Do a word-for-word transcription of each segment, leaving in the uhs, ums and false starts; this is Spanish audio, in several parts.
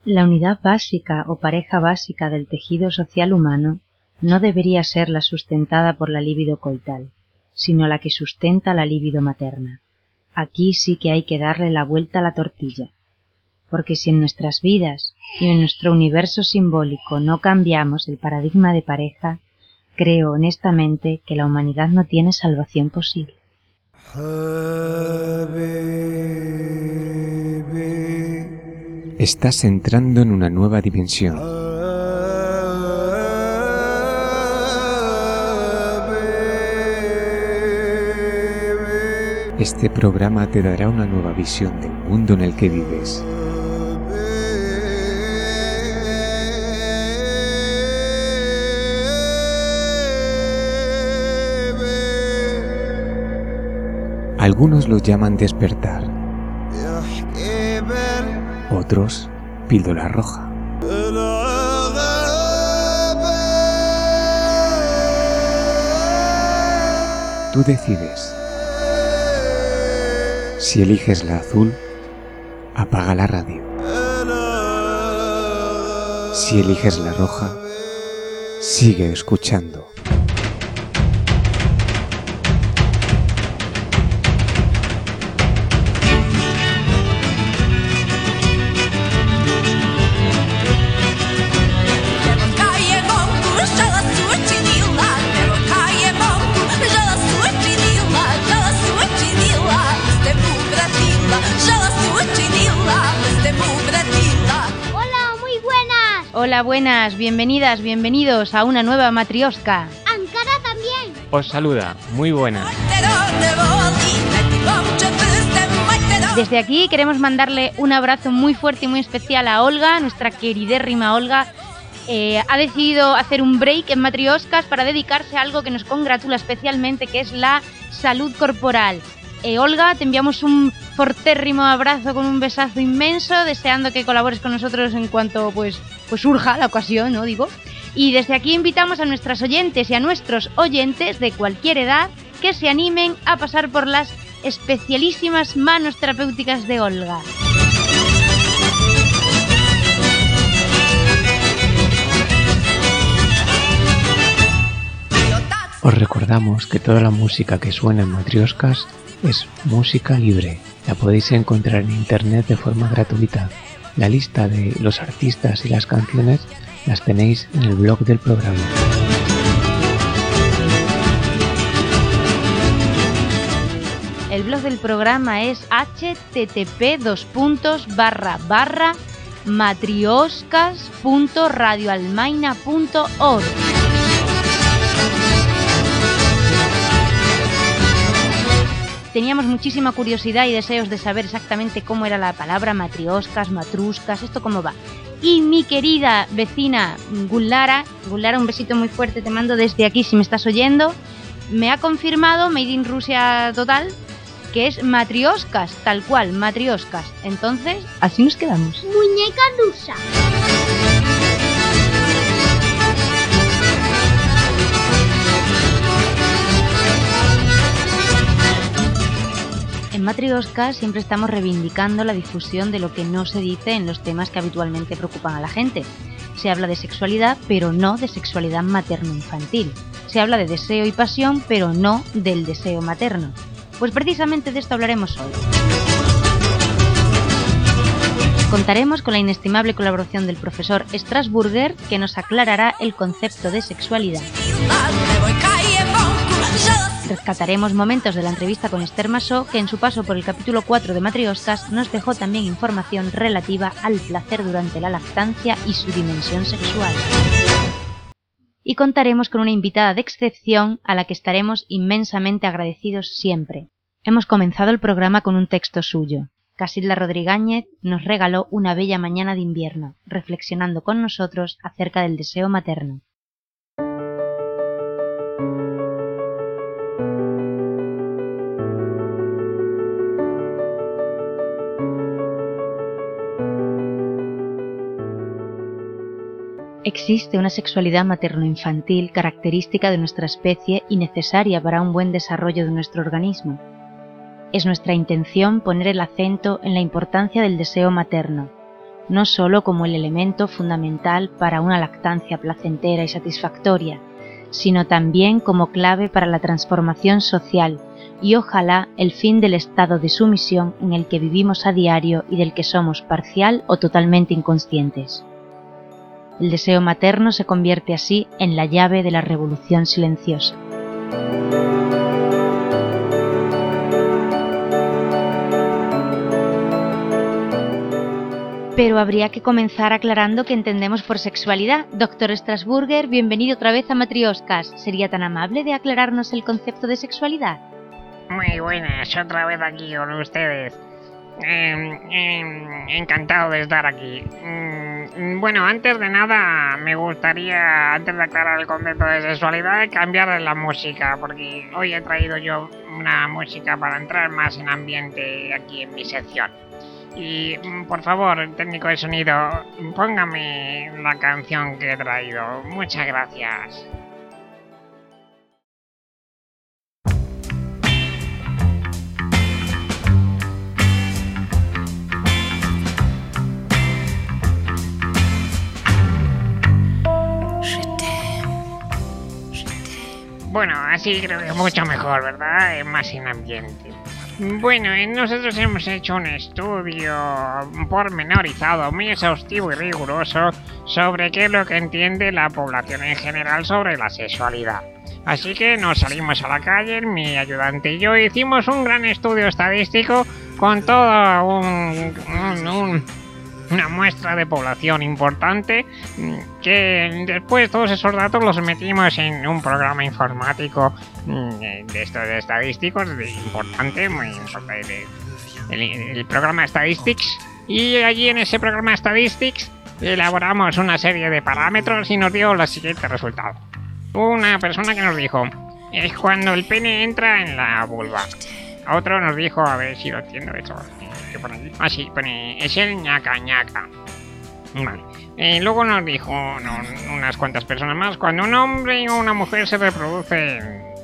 La unidad básica o pareja básica del tejido social humano no debería ser la sustentada por la libido coital, sino la que sustenta la libido materna. Aquí sí que hay que darle la vuelta a la tortilla, porque si en nuestras vidas y en nuestro universo simbólico no cambiamos el paradigma de pareja, creo honestamente que la humanidad no tiene salvación posible. Estás entrando en una nueva dimensión. Este programa te dará una nueva visión del mundo en el que vives. Algunos lo llaman despertar, otros píldora roja. Tú decides. Si eliges la azul, apaga la radio. Si eliges la roja, sigue escuchando. Hola, buenas, bienvenidas, bienvenidos a una nueva Matrioska. Ankara también. Os saluda, muy buenas. Desde aquí queremos mandarle un abrazo muy fuerte y muy especial a Olga, nuestra queridérrima Olga. Eh, ha decidido hacer un break en Matrioscas para dedicarse a algo que nos congratula especialmente, que es la salud corporal. Eh, Olga, te enviamos un fortérrimo abrazo con un besazo inmenso, deseando que colabores con nosotros en cuanto pues, pues surja la ocasión, ¿no? Digo. Y desde aquí invitamos a nuestras oyentes y a nuestros oyentes de cualquier edad que se animen a pasar por las especialísimas manos terapéuticas de Olga. Os recordamos que toda la música que suena en Matrioscas es música libre. La podéis encontrar en internet de forma gratuita. La lista de los artistas y las canciones las tenéis en el blog del programa. El blog del programa es http dos puntos barra barra matrioscas punto radioalmaina punto org. Teníamos muchísima curiosidad y deseos de saber exactamente cómo era la palabra matrioscas, matruscas, esto cómo va. Y mi querida vecina Gullara, Gullara, un besito muy fuerte te mando desde aquí si me estás oyendo, me ha confirmado, Made in Rusia total, que es matrioscas, tal cual, matrioscas. Entonces, así nos quedamos. Muñeca rusa. En Matrioska siempre estamos reivindicando la difusión de lo que no se dice en los temas que habitualmente preocupan a la gente. Se habla de sexualidad, pero no de sexualidad materno-infantil. Se habla de deseo y pasión, pero no del deseo materno. Pues precisamente de esto hablaremos hoy. Contaremos con la inestimable colaboración del profesor Strasburger, que nos aclarará el concepto de sexualidad. Rescataremos momentos de la entrevista con Esther Masó, que en su paso por el capítulo cuatro de Matrioscas nos dejó también información relativa al placer durante la lactancia y su dimensión sexual. Y contaremos con una invitada de excepción a la que estaremos inmensamente agradecidos siempre. Hemos comenzado el programa con un texto suyo. Casilda Rodríguez nos regaló una bella mañana de invierno, reflexionando con nosotros acerca del deseo materno. Existe una sexualidad materno-infantil característica de nuestra especie y necesaria para un buen desarrollo de nuestro organismo. Es nuestra intención poner el acento en la importancia del deseo materno, no solo como el elemento fundamental para una lactancia placentera y satisfactoria, sino también como clave para la transformación social y ojalá el fin del estado de sumisión en el que vivimos a diario y del que somos parcial o totalmente inconscientes. El deseo materno se convierte así en la llave de la revolución silenciosa. Pero habría que comenzar aclarando qué entendemos por sexualidad. Doctor Strasburger, bienvenido otra vez a Matrioscas. ¿Sería tan amable de aclararnos el concepto de sexualidad? Muy buenas, otra vez aquí con ustedes. Eh, eh, encantado de estar aquí. Mm, bueno, antes de nada, me gustaría, antes de aclarar el concepto de sexualidad, cambiar la música, porque hoy he traído yo una música para entrar más en ambiente aquí en mi sección. Y, por favor, técnico de sonido, póngame la canción que he traído. Muchas gracias. Bueno, así creo que es mucho mejor, ¿verdad? Es más en ambiente. Bueno, nosotros hemos hecho un estudio pormenorizado, muy exhaustivo y riguroso sobre qué es lo que entiende la población en general sobre la sexualidad. Así que nos salimos a la calle, mi ayudante y yo hicimos un gran estudio estadístico con toda un, un, un, una muestra de población importante, que después todos esos datos los metimos en un programa informático de estos estadísticos de importante, muy importante, el, el programa Statistics, y allí en ese programa Statistics elaboramos una serie de parámetros y nos dio los siguientes resultados. Una persona que nos dijo, es cuando el pene entra en la vulva. Otro nos dijo, a ver si lo entiendo eso, ¿qué pone aquí? Ah, sí, pone, es el ñaca ñaca. Vale. Eh, luego nos dijo no, unas cuantas personas más, cuando un hombre o una mujer se reproduce,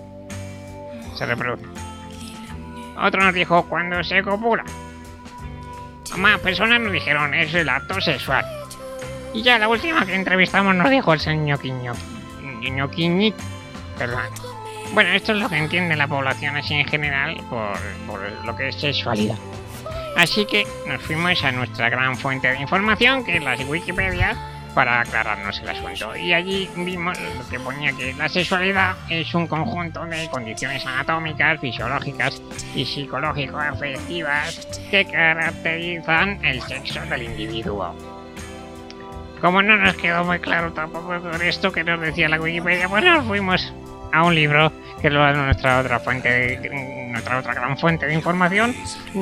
se reproduce. Otro nos dijo, cuando se copula. Más personas nos dijeron, es el acto sexual. Y ya la última que entrevistamos nos dijo el señor Quiño. Ñoquiñi, perdón. Bueno, esto es lo que entiende la población así en general por, por lo que es sexualidad. Así que nos fuimos a nuestra gran fuente de información, que es la Wikipedia, para aclararnos el asunto. Y allí vimos lo que ponía, que la sexualidad es un conjunto de condiciones anatómicas, fisiológicas y psicológico-afectivas que caracterizan el sexo del individuo. Como no nos quedó muy claro tampoco con esto que nos decía la Wikipedia, pues nos fuimos a un libro que es nuestra otra fuente de, nuestra otra gran fuente de información,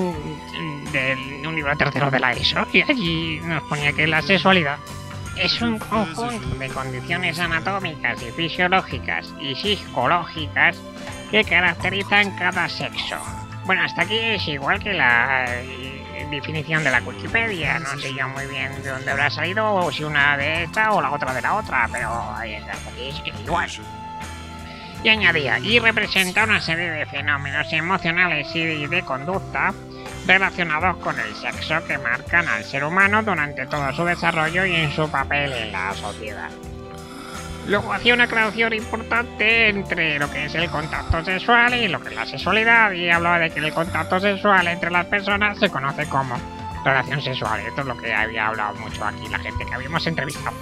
de un libro tercero de la ESO, y allí nos ponía que la sexualidad es un conjunto de condiciones anatómicas y fisiológicas y psicológicas que caracterizan cada sexo. Bueno, hasta aquí es igual que la definición de la Wikipedia, no sé ya muy bien de dónde habrá salido, o si una de esta o la otra de la otra, pero hasta aquí es igual. Y añadía, y representa una serie de fenómenos emocionales y de conducta relacionados con el sexo que marcan al ser humano durante todo su desarrollo y en su papel en la sociedad. Luego hacía una aclaración importante entre lo que es el contacto sexual y lo que es la sexualidad, y hablaba de que el contacto sexual entre las personas se conoce como relación sexual. Esto es lo que había hablado mucho aquí la gente que habíamos entrevistado.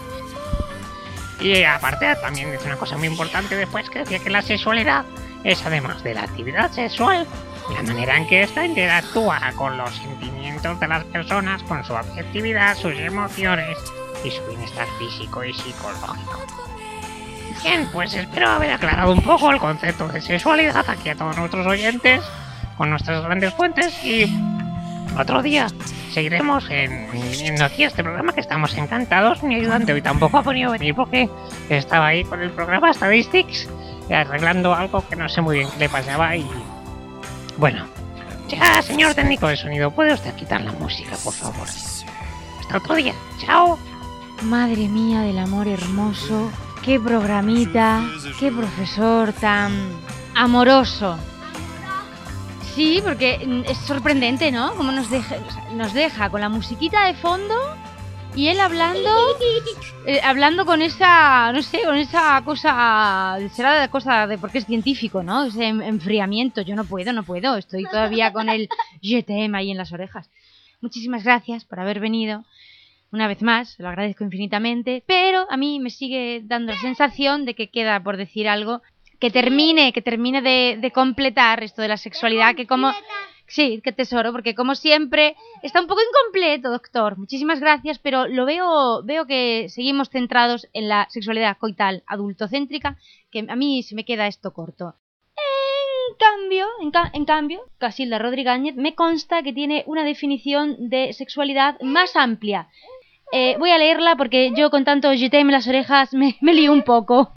Y aparte también dice una cosa muy importante después, que decía que la sexualidad es, además de la actividad sexual, la manera en que ésta interactúa con los sentimientos de las personas, con su afectividad, sus emociones y su bienestar físico y psicológico. Bien, pues espero haber aclarado un poco el concepto de sexualidad aquí a todos nuestros oyentes con nuestras grandes fuentes, y otro día seguiremos en, viniendo aquí a este programa, que estamos encantados. Mi ayudante hoy tampoco ha podido venir porque estaba ahí con el programa Statistics arreglando algo que no sé muy bien qué le pasaba. Y bueno, ya, señor técnico de sonido, ¿puede usted quitar la música, por favor? Hasta otro día, chao. Madre mía del amor hermoso, qué programita, qué profesor tan amoroso. Sí, porque es sorprendente, ¿no? Como nos deja, nos deja con la musiquita de fondo Y él hablando, eh, hablando con esa, no sé, con esa cosa, será la cosa de porque es científico, ¿no? Ese enfriamiento. Yo no puedo, no puedo. Estoy todavía con el je t'aime ahí en las orejas. Muchísimas gracias por haber venido. Una vez más, lo agradezco infinitamente, pero a mí me sigue dando la sensación de que queda por decir algo que termine, que termine de, de completar esto de la sexualidad, que como... Sí, qué tesoro, porque como siempre está un poco incompleto, doctor. Muchísimas gracias, pero lo veo, veo que seguimos centrados en la sexualidad coital adultocéntrica, que a mí se me queda esto corto. En cambio, en, ca en cambio, Casilda Rodríguez me consta que tiene una definición de sexualidad más amplia. Eh, voy a leerla porque yo con tanto je t'aime en las orejas me, me lío un poco.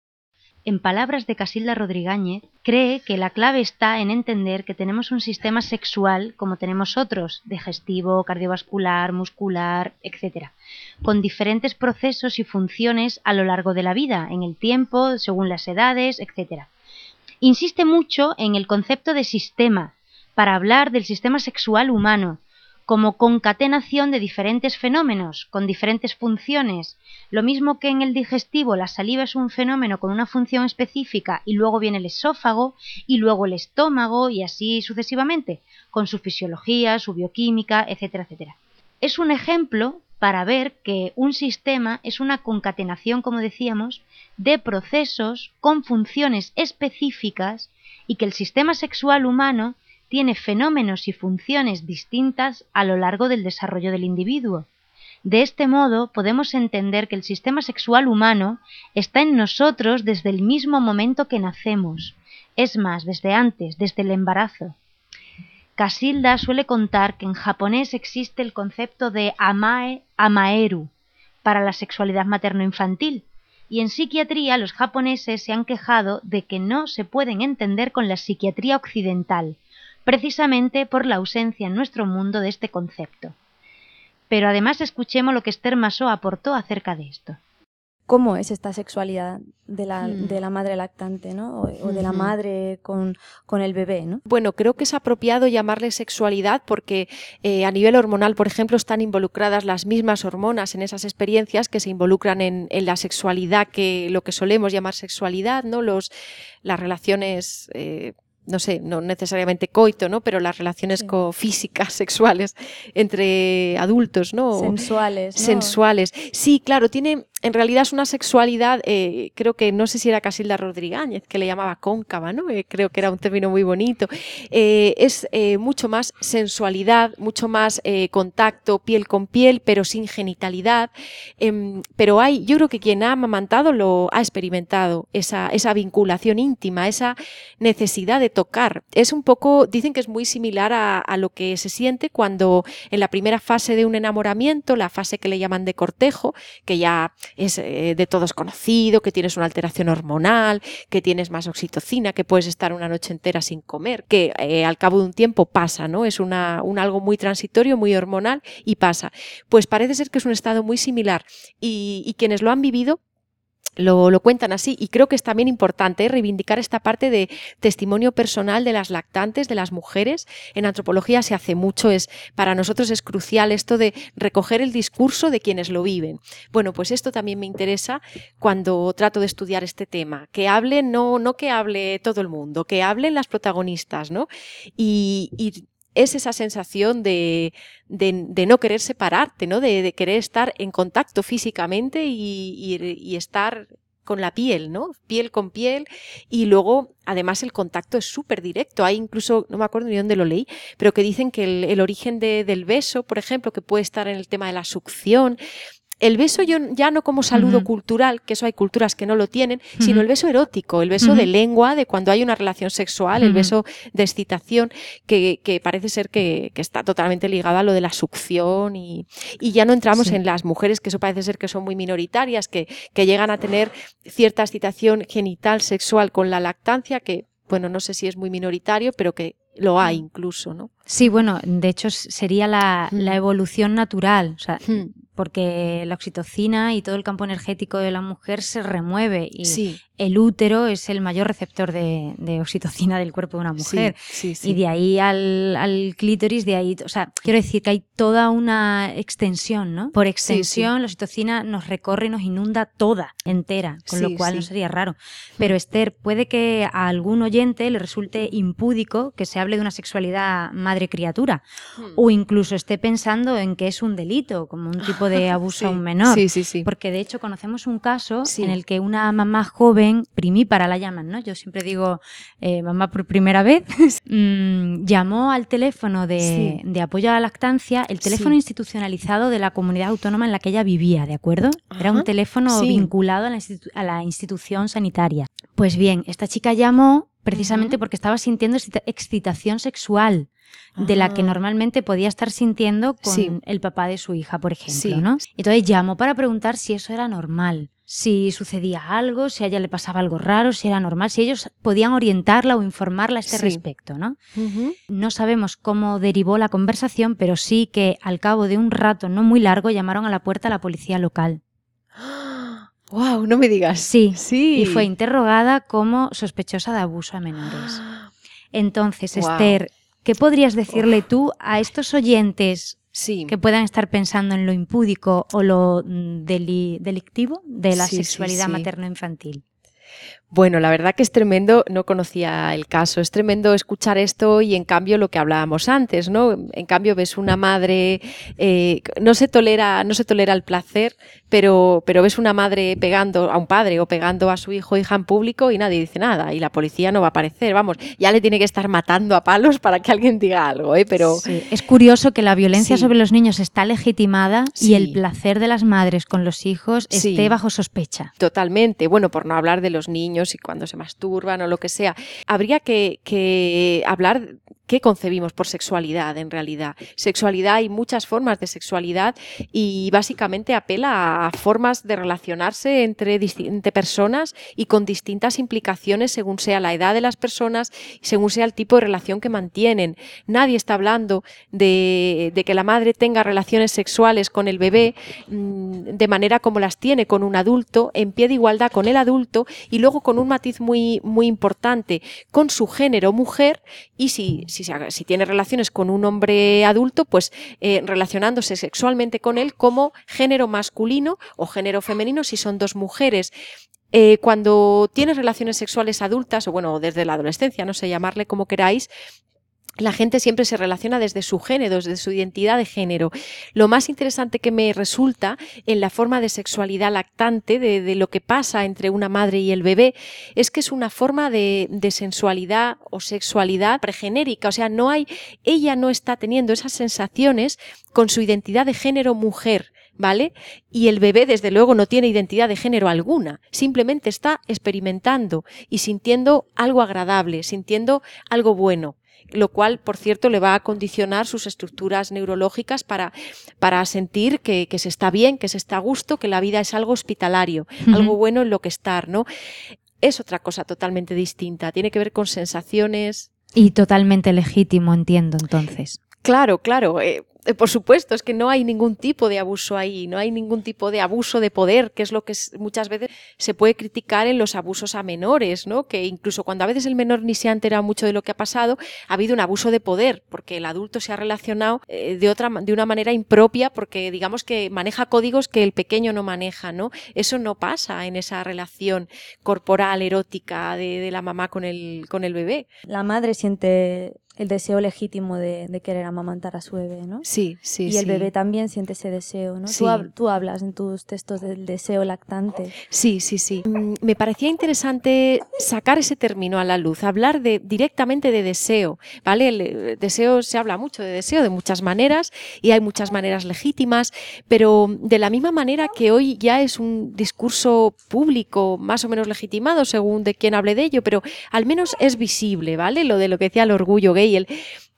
En palabras de Casilda Rodríguez, cree que la clave está en entender que tenemos un sistema sexual como tenemos otros, digestivo, cardiovascular, muscular, etcétera, con diferentes procesos y funciones a lo largo de la vida, en el tiempo, según las edades, etcétera. Insiste mucho en el concepto de sistema, para hablar del sistema sexual humano, como concatenación de diferentes fenómenos, con diferentes funciones. Lo mismo que en el digestivo la saliva es un fenómeno con una función específica y luego viene el esófago y luego el estómago y así sucesivamente, con su fisiología, su bioquímica, etcétera, etcétera. Es un ejemplo para ver que un sistema es una concatenación, como decíamos, de procesos con funciones específicas y que el sistema sexual humano tiene fenómenos y funciones distintas a lo largo del desarrollo del individuo. De este modo, podemos entender que el sistema sexual humano está en nosotros desde el mismo momento que nacemos, es más, desde antes, desde el embarazo. Casilda suele contar que en japonés existe el concepto de amae amaeru para la sexualidad materno-infantil, y en psiquiatría los japoneses se han quejado de que no se pueden entender con la psiquiatría occidental, precisamente por la ausencia en nuestro mundo de este concepto. Pero además escuchemos lo que Esther Masó aportó acerca de esto. ¿Cómo es esta sexualidad de la, mm. de la madre lactante, ¿no? O, o de la madre con, con el bebé, ¿no? Bueno, creo que es apropiado llamarle sexualidad porque eh, a nivel hormonal, por ejemplo, están involucradas las mismas hormonas en esas experiencias que se involucran en, en la sexualidad, que lo que solemos llamar sexualidad, ¿no? Los, las relaciones... Eh, no sé, no necesariamente coito, ¿no? Pero las relaciones sí. físicas, sexuales, entre adultos, ¿no? Sensuales, ¿no? Sensuales. Sí, claro, tiene, en realidad es una sexualidad, eh, creo que, no sé si era Casilda Rodríguez, que le llamaba cóncava, ¿no? Eh, creo que era un término muy bonito. Eh, es eh, mucho más sensualidad, mucho más eh, contacto piel con piel, pero sin genitalidad. Eh, pero hay, yo creo que quien ha amamantado lo ha experimentado, esa, esa vinculación íntima, esa necesidad de tocar. Es un poco, dicen que es muy similar a, a lo que se siente cuando en la primera fase de un enamoramiento, la fase que le llaman de cortejo, que ya es eh, de todos conocido, que tienes una alteración hormonal, que tienes más oxitocina, que puedes estar una noche entera sin comer, que eh, al cabo de un tiempo pasa, ¿no? Es una, un algo muy transitorio, muy hormonal y pasa. Pues parece ser que es un estado muy similar y, y quienes lo han vivido Lo, lo cuentan así, y creo que es también importante ¿eh? reivindicar esta parte de testimonio personal de las lactantes, de las mujeres. En antropología se hace mucho, es, para nosotros es crucial esto de recoger el discurso de quienes lo viven. Bueno, pues esto también me interesa cuando trato de estudiar este tema, que hable, no, no que hable todo el mundo, que hablen las protagonistas, ¿no? Y, y es esa sensación de, de, de no querer separarte, ¿no? De, de querer estar en contacto físicamente y, y, y estar con la piel, ¿no? Piel con piel, y luego además el contacto es súper directo. Hay incluso, no me acuerdo ni dónde lo leí, pero que dicen que el, el origen de, del beso, por ejemplo, que puede estar en el tema de la succión. El beso yo, ya no como saludo uh-huh. cultural, que eso hay culturas que no lo tienen, uh-huh. sino el beso erótico, el beso uh-huh. de lengua, de cuando hay una relación sexual, uh-huh. el beso de excitación, que, que parece ser que, que está totalmente ligado a lo de la succión y, y ya no entramos sí. en las mujeres, que eso parece ser que son muy minoritarias, que, que llegan a tener cierta excitación genital sexual con la lactancia, que, bueno, no sé si es muy minoritario, pero que lo hay incluso, ¿no? Sí, bueno, de hecho sería la, la evolución natural, o sea, hmm. porque la oxitocina y todo el campo energético de la mujer se remueve y Sí. el útero es el mayor receptor de, de oxitocina del cuerpo de una mujer. Sí, sí, sí. Y de ahí al, al clítoris, de ahí, o sea, quiero decir que hay toda una extensión, ¿no? Por extensión, Sí, sí. la oxitocina nos recorre y nos inunda toda, entera, con Sí, lo cual sí. no sería raro. Pero Esther, puede que a algún oyente le resulte impúdico que se hable de una sexualidad madre-criatura, Hmm. o incluso esté pensando en que es un delito, como un tipo de abuso Sí, a un menor. sí, sí, sí. Porque de hecho conocemos un caso Sí. en el que una mamá joven, primípara la llaman, ¿no? Yo siempre digo eh, mamá por primera vez, mm, llamó al teléfono de, Sí. de apoyo a la lactancia, el teléfono Sí. institucionalizado de la comunidad autónoma en la que ella vivía, ¿de acuerdo? Era un Ajá. teléfono Sí. vinculado a la, institu- a la institución sanitaria. Pues bien, esta chica llamó precisamente Ujú. porque estaba sintiendo excita- excitación sexual, de la que Ah. normalmente podía estar sintiendo con Sí. el papá de su hija, por ejemplo, Sí. ¿no? Entonces llamó para preguntar si eso era normal, si sucedía algo, si a ella le pasaba algo raro, si era normal, si ellos podían orientarla o informarla a este Sí. respecto, ¿no? Ujú. No sabemos cómo derivó la conversación, pero sí que al cabo de un rato no muy largo llamaron a la puerta a la policía local. Wow, no me digas. Sí, Sí. y fue interrogada como sospechosa de abuso a menores. Entonces, Guau. Esther, ¿qué podrías decirle tú a estos oyentes Sí. que puedan estar pensando en lo impúdico o lo mm, deli- delictivo de la Sí, sí, sexualidad sí. materno-infantil? Bueno, la verdad que es tremendo, no conocía el caso, es tremendo escuchar esto y en cambio lo que hablábamos antes, ¿no? En cambio ves una madre, eh, no se tolera, no se tolera el placer, pero, pero ves una madre pegando a un padre o pegando a su hijo o hija en público y nadie dice nada y la policía no va a aparecer, vamos, ya le tiene que estar matando a palos para que alguien diga algo, ¿eh? Pero Sí. Es curioso que la violencia Sí. sobre los niños está legitimada Sí. y el placer de las madres con los hijos Sí. esté bajo sospecha. totalmente, bueno, por no hablar de los niños y cuando se masturban o lo que sea, habría que, que hablar qué concebimos por sexualidad en realidad. Sexualidad, hay muchas formas de sexualidad y básicamente apela a formas de relacionarse entre, disti- entre personas y con distintas implicaciones según sea la edad de las personas y según sea el tipo de relación que mantienen. Nadie está hablando de, de que la madre tenga relaciones sexuales con el bebé mmm, de manera como las tiene con un adulto, en pie de igualdad con el adulto y luego con un matiz muy, muy importante con su género mujer y si Si, si tiene relaciones con un hombre adulto, pues eh, relacionándose sexualmente con él como género masculino o género femenino si son dos mujeres. Eh, cuando tienes relaciones sexuales adultas, o bueno, desde la adolescencia, no sé, llamarle como queráis, la gente siempre se relaciona desde su género, desde su identidad de género. Lo más interesante que me resulta en la forma de sexualidad lactante, de, de lo que pasa entre una madre y el bebé, es que es una forma de, de sensualidad o sexualidad pregenérica. O sea, no hay, ella no está teniendo esas sensaciones con su identidad de género mujer, ¿vale? Y el bebé, desde luego, no tiene identidad de género alguna. Simplemente está experimentando y sintiendo algo agradable, sintiendo algo bueno. Lo cual, por cierto, le va a condicionar sus estructuras neurológicas para, para sentir que, que se está bien, que se está a gusto, que la vida es algo hospitalario, Ujú. algo bueno en lo que estar, ¿no? Es otra cosa totalmente distinta, tiene que ver con sensaciones. Y totalmente legítimo, entiendo, entonces. Claro, claro, eh, eh, por supuesto, es que no hay ningún tipo de abuso ahí, no hay ningún tipo de abuso de poder, que es lo que es, muchas veces se puede criticar en los abusos a menores, ¿no? Que incluso cuando a veces el menor ni se ha enterado mucho de lo que ha pasado, ha habido un abuso de poder, porque el adulto se ha relacionado eh, de otra, de una manera impropia, porque digamos que maneja códigos que el pequeño no maneja, ¿no? Eso no pasa en esa relación corporal, erótica de, de la mamá con el, con el bebé. La madre siente el deseo legítimo de, de querer amamantar a su bebé, ¿no? Sí, sí, y sí. el bebé también siente ese deseo, ¿no? Sí. Tú, hab- tú hablas en tus textos del deseo lactante. Sí, sí, sí. Mm, Me parecía interesante sacar ese término a la luz, hablar de, directamente de deseo, ¿vale? El eh, deseo, se habla mucho de deseo de muchas maneras y hay muchas maneras legítimas, pero de la misma manera que hoy ya es un discurso público más o menos legitimado según de quién hable de ello, pero al menos es visible, ¿vale? Lo de lo que decía el orgullo gay, el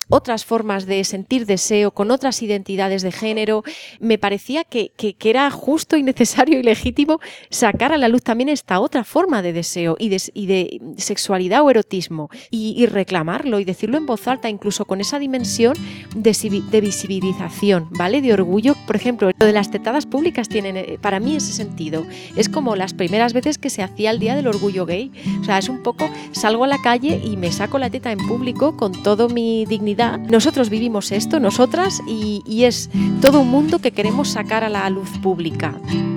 otras formas de sentir deseo, con otras identidades de género. Me parecía que, que, que era justo y necesario y legítimo sacar a la luz también esta otra forma de deseo y de, y de sexualidad o erotismo y, y reclamarlo y decirlo en voz alta, incluso con esa dimensión de, de visibilización, ¿vale? De orgullo. Por ejemplo, lo de las tetadas públicas tienen para mí ese sentido. Es como las primeras veces que se hacía el Día del Orgullo Gay. O sea, es un poco, salgo a la calle y me saco la teta en público con toda mi dignidad. Nosotros vivimos esto, nosotras, y, y es todo un mundo que queremos sacar a la luz pública.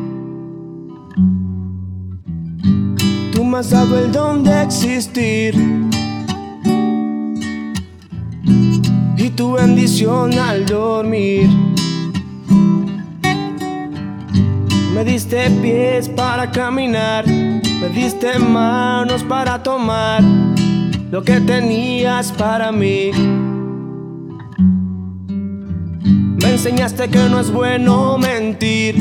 Tú me has dado el don de existir y tu bendición al dormir. Me diste pies para caminar, me diste manos para tomar lo que tenías para mí. Me enseñaste que no es bueno mentir,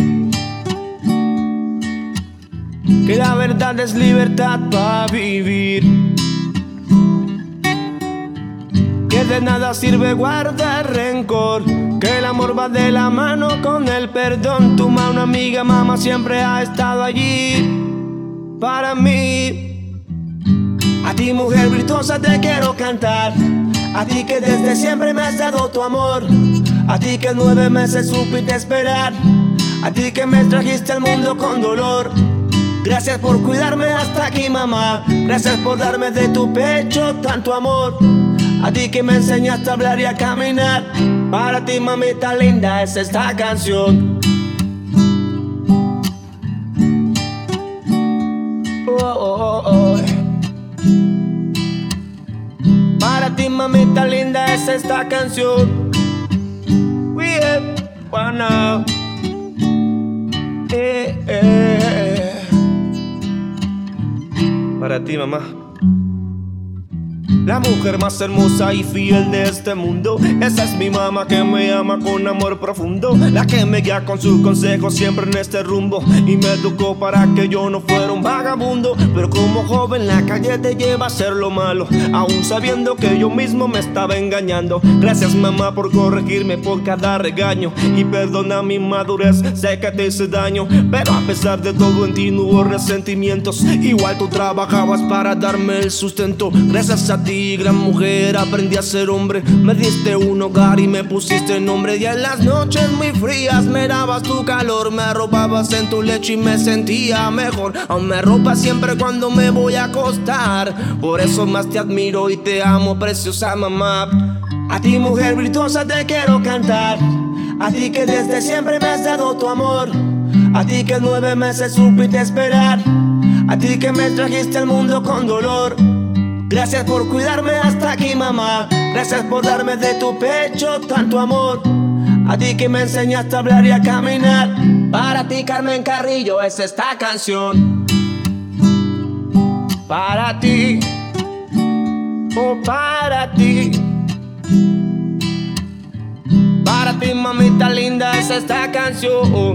que la verdad es libertad para vivir, que de nada sirve guardar rencor, que el amor va de la mano con el perdón. Tu mano amiga, mamá, siempre ha estado allí para mí. A ti, mujer virtuosa, te quiero cantar, a ti que desde siempre me has dado tu amor, a ti que nueve meses supiste esperar, a ti que me trajiste al mundo con dolor. Gracias por cuidarme hasta aquí, mamá, gracias por darme de tu pecho tanto amor, a ti que me enseñaste a hablar y a caminar. Para ti, mamita linda, es esta canción. Oh, oh, oh, oh. Para ti, mamita linda, es esta canción. We have one eh, eh, eh. Para ti, mamá. La mujer más hermosa y fiel de este mundo, esa es mi mamá que me ama con amor profundo, la que me guía con sus consejos siempre en este rumbo y me educó para que yo no fuera un vagabundo. Pero como joven la calle te lleva a hacer lo malo, aún sabiendo que yo mismo me estaba engañando. Gracias, mamá, por corregirme por cada regaño y perdona mi madurez, sé que te hice daño, pero a pesar de todo en ti no hubo resentimientos. Igual tú trabajabas para darme el sustento. Gracias a ti, gran mujer, aprendí a ser hombre. Me diste un hogar y me pusiste nombre. Y en las noches muy frías me dabas tu calor, me arropabas en tu lecho y me sentía mejor. Aún me arropas siempre cuando me voy a acostar. Por eso más te admiro y te amo, preciosa mamá. A ti, mujer virtuosa, te quiero cantar, a ti que desde siempre me has dado tu amor, a ti que nueve meses supiste esperar, a ti que me trajiste al mundo con dolor. Gracias por cuidarme hasta aquí, mamá, gracias por darme de tu pecho tanto amor, a ti que me enseñaste a hablar y a caminar. Para ti, Carmen Carrillo, es esta canción. Para ti, oh para ti, para ti, mamita linda, es esta canción. Oh,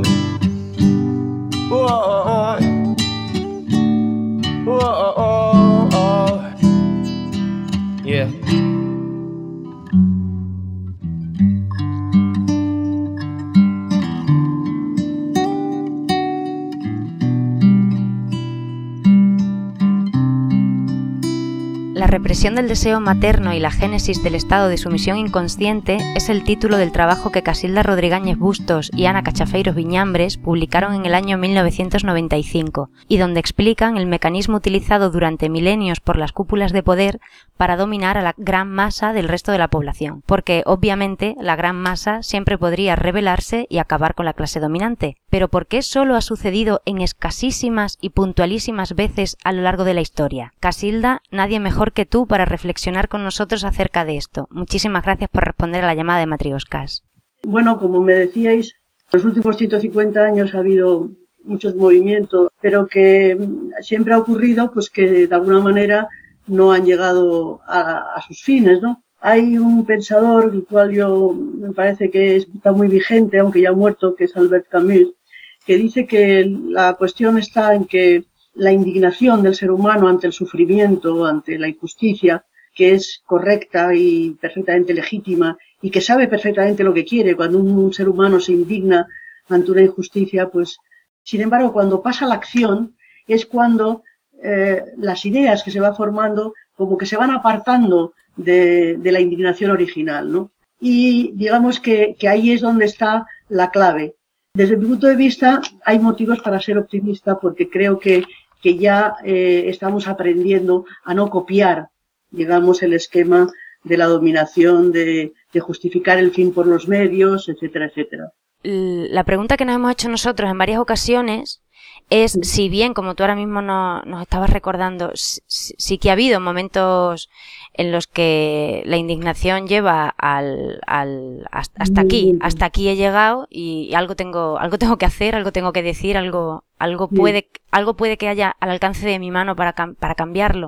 oh, oh, oh, oh, oh. Yeah. La represión del deseo materno y la génesis del estado de sumisión inconsciente es el título del trabajo que Casilda Rodrigáñez Bustos y Ana Cachafeiros Viñambres publicaron en el año mil novecientos noventa y cinco, y donde explican el mecanismo utilizado durante milenios por las cúpulas de poder para dominar a la gran masa del resto de la población, porque obviamente la gran masa siempre podría rebelarse y acabar con la clase dominante. Pero ¿por qué solo ha sucedido en escasísimas y puntualísimas veces a lo largo de la historia? Casilda, nadie mejor que tú para reflexionar con nosotros acerca de esto. Muchísimas gracias por responder a la llamada de Matrioscas. Bueno, como me decíais, en los últimos ciento cincuenta años ha habido muchos movimientos, pero que siempre ha ocurrido pues que de alguna manera no han llegado a, a sus fines, ¿no? Hay un pensador, el cual yo me parece que está muy vigente, aunque ya ha muerto, que es Albert Camus, que dice que la cuestión está en que la indignación del ser humano ante el sufrimiento, ante la injusticia, que es correcta y perfectamente legítima y que sabe perfectamente lo que quiere. Cuando un, un ser humano se indigna ante una injusticia, pues, sin embargo, cuando pasa la acción es cuando eh, las ideas que se va formando como que se van apartando de, de la indignación original, ¿no? Y digamos que, que ahí es donde está la clave. Desde mi punto de vista hay motivos para ser optimista porque creo que, que ya eh, estamos aprendiendo a no copiar, digamos, el esquema de la dominación, de, de justificar el fin por los medios, etcétera, etcétera. La pregunta que nos hemos hecho nosotros en varias ocasiones es si bien, como tú ahora mismo no, nos estabas recordando, sí, sí que ha habido momentos en los que la indignación lleva al, al hasta aquí, hasta aquí he llegado y algo tengo, algo tengo que hacer, algo tengo que decir, algo, algo puede, algo puede que haya al alcance de mi mano para, para cambiarlo.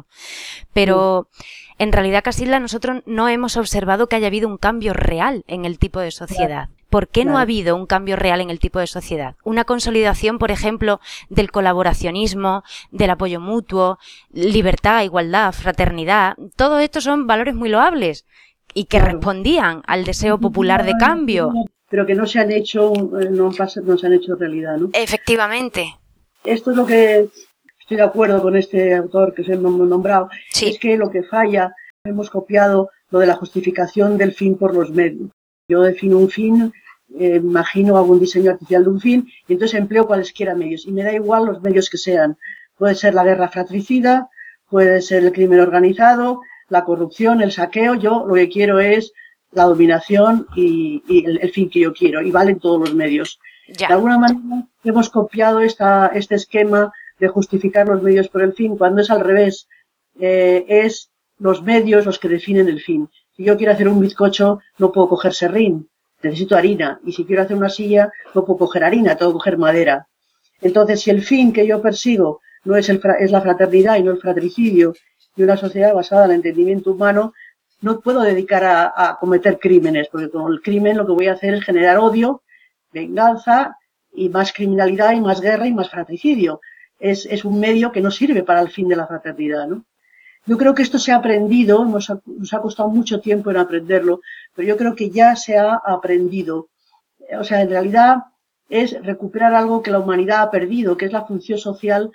Pero en realidad, Casilda, nosotros no hemos observado que haya habido un cambio real en el tipo de sociedad. ¿Por qué no ha habido un cambio real en el tipo de sociedad? Una consolidación, por ejemplo, del colaboracionismo, del apoyo mutuo, libertad, igualdad, fraternidad. Todo esto son valores muy loables y que claro. respondían al deseo popular de cambio. Pero que no se han hecho, no, no se han hecho realidad, ¿no? Efectivamente. Esto es lo que estoy de acuerdo con este autor que os he nombrado. Sí. Es que lo que falla, hemos copiado lo de la justificación del fin por los medios. Yo defino un fin, eh, imagino hago un diseño artificial de un fin y entonces empleo cualesquiera medios y me da igual los medios que sean. Puede ser la guerra fratricida, puede ser el crimen organizado, la corrupción, el saqueo. Yo lo que quiero es la dominación y, y el, el fin que yo quiero y valen todos los medios. Ya. De alguna manera hemos copiado esta, este esquema de justificar los medios por el fin cuando es al revés. Eh, es los medios los que definen el fin. Si yo quiero hacer un bizcocho, no puedo coger serrín, necesito harina. Y si quiero hacer una silla, no puedo coger harina, tengo que coger madera. Entonces, si el fin que yo persigo no es, el, es la fraternidad y no el fratricidio y una sociedad basada en el entendimiento humano, no puedo dedicar a, a cometer crímenes, porque con el crimen lo que voy a hacer es generar odio, venganza y más criminalidad y más guerra y más fratricidio. Es, es un medio que no sirve para el fin de la fraternidad, ¿no? Yo creo que esto se ha aprendido, nos ha, nos ha costado mucho tiempo en aprenderlo, pero yo creo que ya se ha aprendido. O sea, en realidad es recuperar algo que la humanidad ha perdido, que es la función social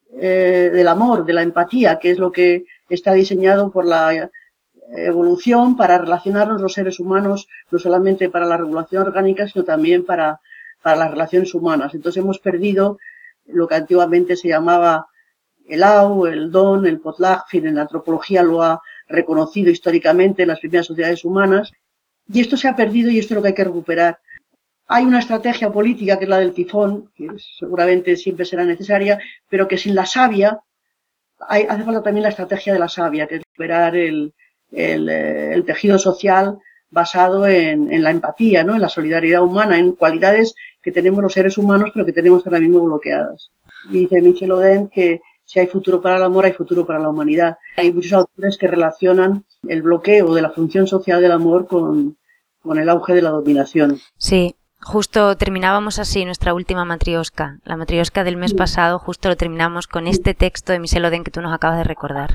eh, del amor, de la empatía, que es lo que está diseñado por la evolución para relacionarnos los seres humanos, no solamente para la regulación orgánica, sino también para, para las relaciones humanas. Entonces hemos perdido lo que antiguamente se llamaba el au, el don, el potlatch, en fin, en la antropología lo ha reconocido históricamente en las primeras sociedades humanas, y esto se ha perdido y esto es lo que hay que recuperar. Hay una estrategia política que es la del tifón, que seguramente siempre será necesaria, pero que sin la savia, hay, hace falta también la estrategia de la savia, que es recuperar el, el, el tejido social basado en, en la empatía, ¿no? En la solidaridad humana, en cualidades que tenemos los seres humanos, pero que tenemos ahora mismo bloqueadas. Y dice Michel Oden que si hay futuro para el amor, hay futuro para la humanidad. Hay muchos autores que relacionan el bloqueo de la función social del amor con, con el auge de la dominación. Sí, justo terminábamos así nuestra última matriosca. La matriosca del mes sí. pasado, justo lo terminamos con sí. este texto de Michel Oden que tú nos acabas de recordar.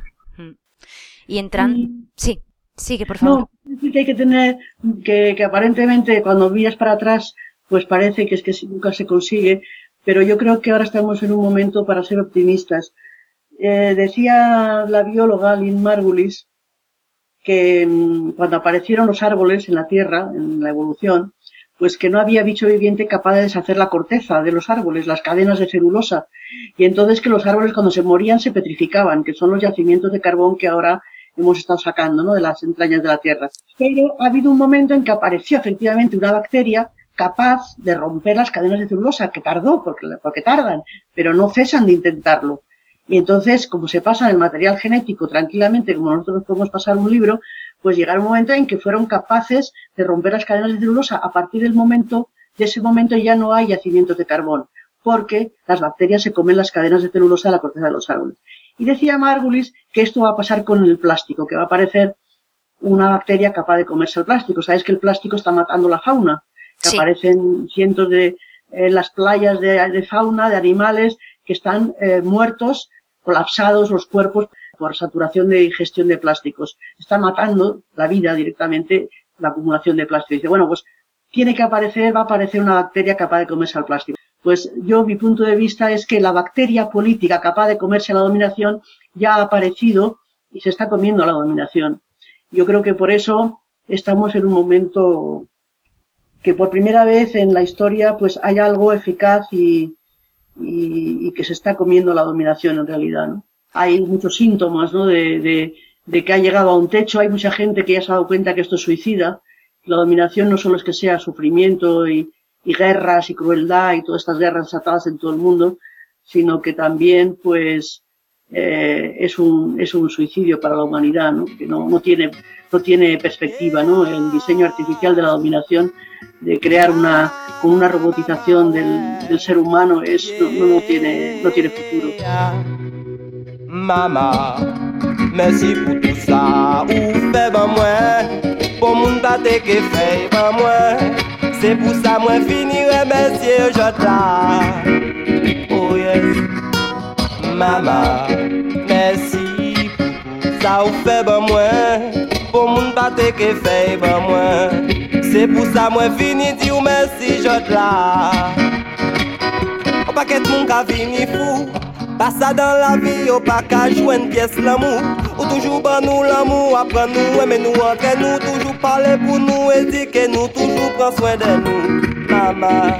Y entran... Sí, sí sigue, por favor. No, sí que hay que tener, que, que aparentemente cuando miras para atrás, pues parece que es que nunca se consigue, pero yo creo que ahora estamos en un momento para ser optimistas. Eh, decía la bióloga Lynn Margulis que mmm, cuando aparecieron los árboles en la Tierra, en la evolución, pues que no había bicho viviente capaz de deshacer la corteza de los árboles, las cadenas de celulosa, y entonces que los árboles cuando se morían se petrificaban, que son los yacimientos de carbón que ahora hemos estado sacando, ¿no?, de las entrañas de la Tierra. Pero ha habido un momento en que apareció efectivamente una bacteria capaz de romper las cadenas de celulosa, que tardó, porque, porque tardan, pero no cesan de intentarlo. Y entonces, como se pasa en el material genético tranquilamente, como nosotros podemos pasar un libro, pues llegar un momento en que fueron capaces de romper las cadenas de celulosa. A partir del momento, de ese momento ya no hay yacimientos de carbón, porque las bacterias se comen las cadenas de celulosa de la corteza de los árboles. Y decía Margulis que esto va a pasar con el plástico, que va a aparecer una bacteria capaz de comerse el plástico. Sabes que el plástico está matando la fauna, que sí. aparecen cientos de eh, las playas de, de fauna, de animales que están eh, muertos, colapsados los cuerpos por saturación de ingestión de plásticos. Está matando la vida directamente la acumulación de plástico. Dice, bueno, pues tiene que aparecer, va a aparecer una bacteria capaz de comerse al plástico. Pues yo, mi punto de vista es que la bacteria política capaz de comerse a la dominación ya ha aparecido y se está comiendo a la dominación. Yo creo que por eso estamos en un momento que por primera vez en la historia pues hay algo eficaz y, y, y que se está comiendo la dominación en realidad, ¿no? Hay muchos síntomas, ¿no? de, de, de que ha llegado a un techo, hay mucha gente que ya se ha dado cuenta que esto es suicida. La dominación no solo es que sea sufrimiento y, y guerras y crueldad y todas estas guerras desatadas en todo el mundo, sino que también pues eh, es un es un suicidio para la humanidad, ¿no? Que no, no tiene no tiene perspectiva, ¿no? El diseño artificial de la dominación, de crear una con una robotización del, del ser humano, es no, no, no tiene no tiene futuro. Mama, merci pour tout ça, ou fait ben moi, pour moun tate que fait ben moi, c'est pour ça moi finirai monsieur je là. Oh yes, mama, merci pour tout ça, ou fait ben moi, pour moun tate que fait ben moi, c'est pour ça moi fini dire merci je là. On paquet moun ka vini fou. Pas ça dans la vie, au pas qu'à jouer une pièce l'amour. Ou toujours ban nous l'amour, après nous, aimer nous entre nous. Toujours parler pour nous et dire que nous, toujours prend soin de nous. Maman,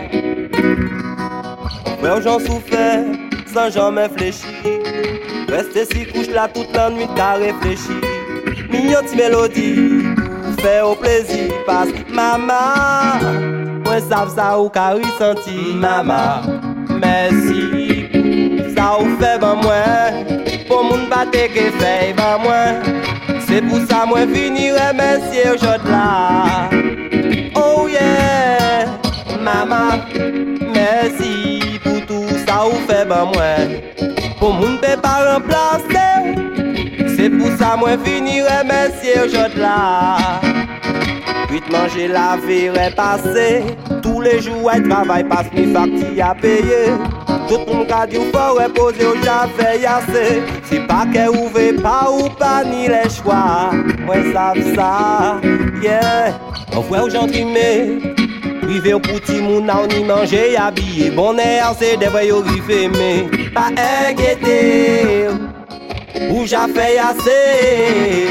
frère j'en souffert, sans jamais fléchir. Rester si couche là toute la nuit qu'à réfléchir. Mignon petite mélodie, faire au plaisir. Passe maman, moi savent ça ou qu'à ressentir. Maman, merci. Ça ou fait ben moi, pour moun batte que fait ben moi. C'est pour ça moi finirai merci aujourd'hui là. Oh yeah, maman, merci pour tout ça ou fait ben moi. Pour moun peut pas remplacer. C'est pour ça moi finirai merci aujourd'hui là. Puis manger la vie repasser. Tous les jours elle travaille passe mes factures à payer. Tout le monde a dit ou faut reposer ou j'avais assez. C'est pas qu'elle ouvre pas ou pas ni les choix. Moi savent ça, yeah. On voit aux gens trimés. River au petit moun a ni manger habillé. Bon air c'est des vrais river mais pas inquiété. Ou j'avais assez,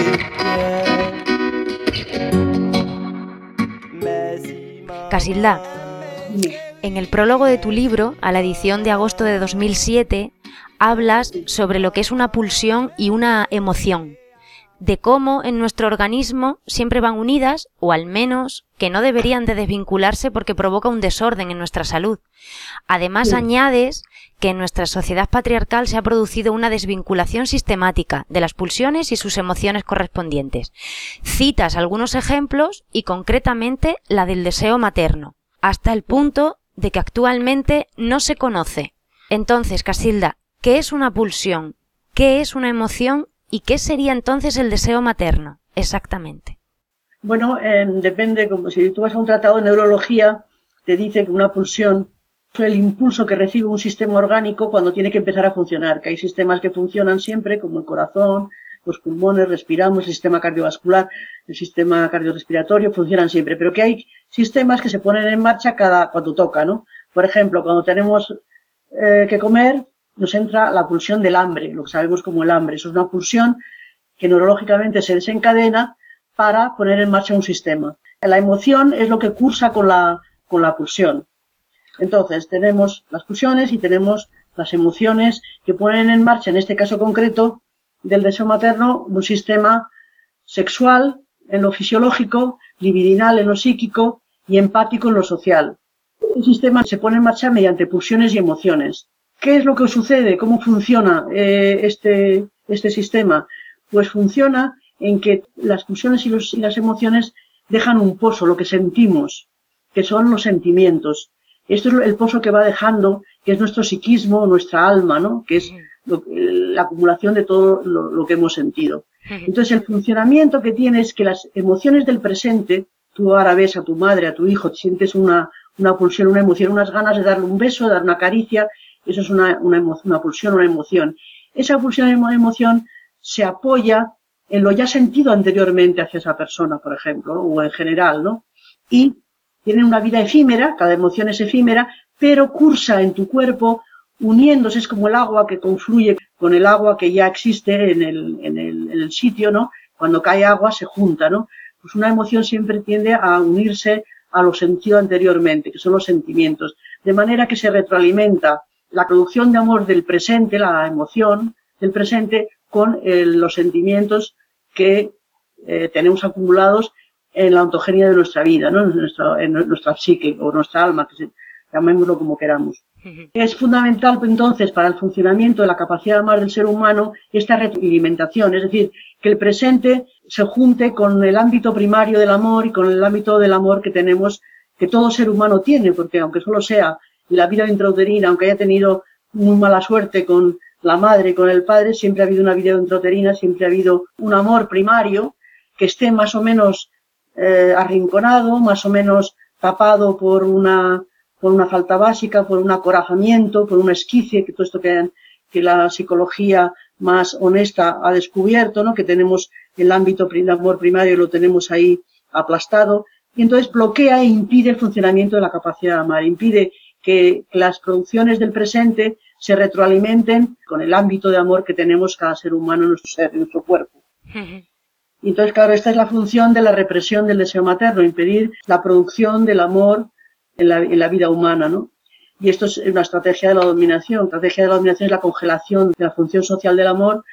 yeah. Casilda, en el prólogo de tu libro, a la edición de agosto de dos mil siete, hablas sobre lo que es una pulsión y una emoción, de cómo en nuestro organismo siempre van unidas, o al menos que no deberían de desvincularse porque provoca un desorden en nuestra salud. Además, sí. Añades que en nuestra sociedad patriarcal se ha producido una desvinculación sistemática de las pulsiones y sus emociones correspondientes. Citas algunos ejemplos y concretamente la del deseo materno, hasta el punto de que actualmente no se conoce. Entonces, Casilda, ¿qué es una pulsión? ¿Qué es una emoción? ¿Y qué sería entonces el deseo materno? Exactamente. Bueno, eh, depende, como si tú vas a un tratado de neurología, te dice que una pulsión es el impulso que recibe un sistema orgánico cuando tiene que empezar a funcionar, que hay sistemas que funcionan siempre, como el corazón, los pulmones, respiramos, el sistema cardiovascular, el sistema cardiorrespiratorio, funcionan siempre, pero que hay sistemas que se ponen en marcha cada cuando toca, ¿no? Por ejemplo, cuando tenemos eh, que comer, nos entra la pulsión del hambre, lo que sabemos como el hambre. Eso es una pulsión que neurológicamente se desencadena para poner en marcha un sistema. La emoción es lo que cursa con la, con la pulsión. Entonces, tenemos las pulsiones y tenemos las emociones que ponen en marcha, en este caso concreto, del deseo materno, un sistema sexual en lo fisiológico, libidinal en lo psíquico y empático en lo social. El sistema se pone en marcha mediante pulsiones y emociones. ¿Qué es lo que sucede? ¿Cómo funciona eh, este, este sistema? Pues funciona en que las pulsiones y, los, y las emociones dejan un pozo, lo que sentimos, que son los sentimientos. Esto es el pozo que va dejando, que es nuestro psiquismo, nuestra alma, ¿no? Que es lo, la acumulación de todo lo, lo que hemos sentido. Entonces, el funcionamiento que tiene es que las emociones del presente, tú ahora ves a tu madre, a tu hijo, sientes una, una pulsión, una emoción, unas ganas de darle un beso, de dar una caricia, eso es una, una, emo, una pulsión, una emoción. Esa pulsión, una emoción, se apoya en lo ya sentido anteriormente hacia esa persona, por ejemplo, ¿no? O en general, ¿no? Y tiene una vida efímera, cada emoción es efímera, pero cursa en tu cuerpo uniéndose, es como el agua que confluye con el agua que ya existe en el, en el, en el sitio, ¿no? Cuando cae agua se junta, ¿no? Pues una emoción siempre tiende a unirse a lo sentido anteriormente, que son los sentimientos, de manera que se retroalimenta la producción de amor del presente, la emoción del presente, con eh, los sentimientos que eh, tenemos acumulados en la ontogenia de nuestra vida, ¿no? En nuestra, en nuestra psique o nuestra alma, que se, llamémoslo como queramos. Es fundamental, entonces, para el funcionamiento de la capacidad de amar del ser humano esta retroalimentación, es decir, que el presente se junte con el ámbito primario del amor y con el ámbito del amor que tenemos, que todo ser humano tiene, porque aunque solo sea la vida intrauterina, aunque haya tenido muy mala suerte con la madre y con el padre, siempre ha habido una vida intrauterina, siempre ha habido un amor primario que esté más o menos eh, arrinconado, más o menos tapado por una por una falta básica, por un acorazamiento, por una esquicie, que todo esto que, que la psicología más honesta ha descubierto, ¿no? Que tenemos el ámbito del amor primario, lo tenemos ahí aplastado, y entonces bloquea e impide el funcionamiento de la capacidad de amar, impide que las producciones del presente se retroalimenten con el ámbito de amor que tenemos cada ser humano en nuestro ser, en nuestro cuerpo. Y entonces, claro, esta es la función de la represión del deseo materno, impedir la producción del amor en la, en la vida humana, ¿no? Y esto es una estrategia de la dominación. La estrategia de la dominación es la congelación de la función social del amor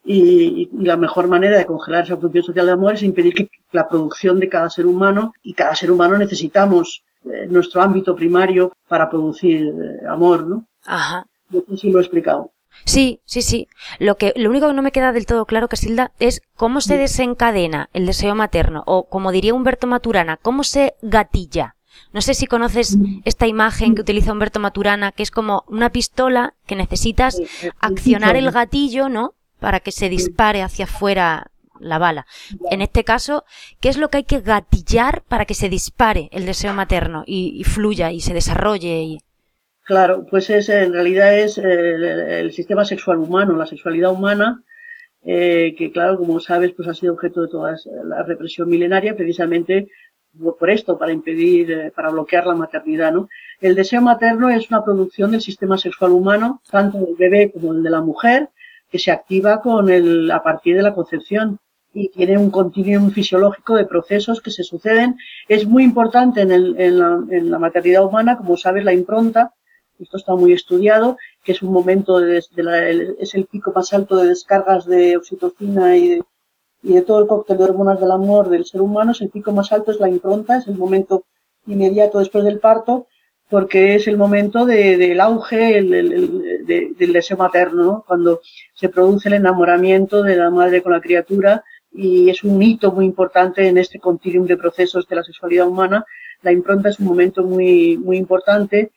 y, y la mejor manera de congelar esa función social del amor es impedir que la producción de cada ser humano, y cada ser humano necesitamos eh, nuestro ámbito primario para producir eh, amor, ¿no? Ajá. Yo sé si lo he explicado. Sí, sí, sí. Lo que, lo único que no me queda del todo claro, Casilda, es cómo se desencadena el deseo materno, o como diría Humberto Maturana, cómo se gatilla. No sé si conoces esta imagen que utiliza Humberto Maturana, que es como una pistola que necesitas accionar el gatillo, ¿no? Para que se dispare hacia afuera la bala. En este caso, ¿qué es lo que hay que gatillar para que se dispare el deseo materno y, y fluya y se desarrolle? Y... Claro, pues es, en realidad es el, el sistema sexual humano, la sexualidad humana, eh, que claro, como sabes, pues ha sido objeto de toda la represión milenaria, precisamente por esto, para impedir, eh, para bloquear la maternidad, ¿no? El deseo materno es una producción del sistema sexual humano, tanto del bebé como el de la mujer, que se activa con el, a partir de la concepción y tiene un continuum fisiológico de procesos que se suceden. Es muy importante en, el, en, la, en la maternidad humana, como sabes, la impronta. Esto está muy estudiado, que es un momento, de, de la, el, es el pico más alto de descargas de oxitocina y de, y de todo el cóctel de hormonas del amor del ser humano. Es el pico más alto, es la impronta, es el momento inmediato después del parto, porque es el momento de, del auge el, el, el, de, del deseo materno, ¿no? Cuando se produce el enamoramiento de la madre con la criatura, y es un hito muy importante en este continuum de procesos de la sexualidad humana. La impronta es un momento muy, muy importante.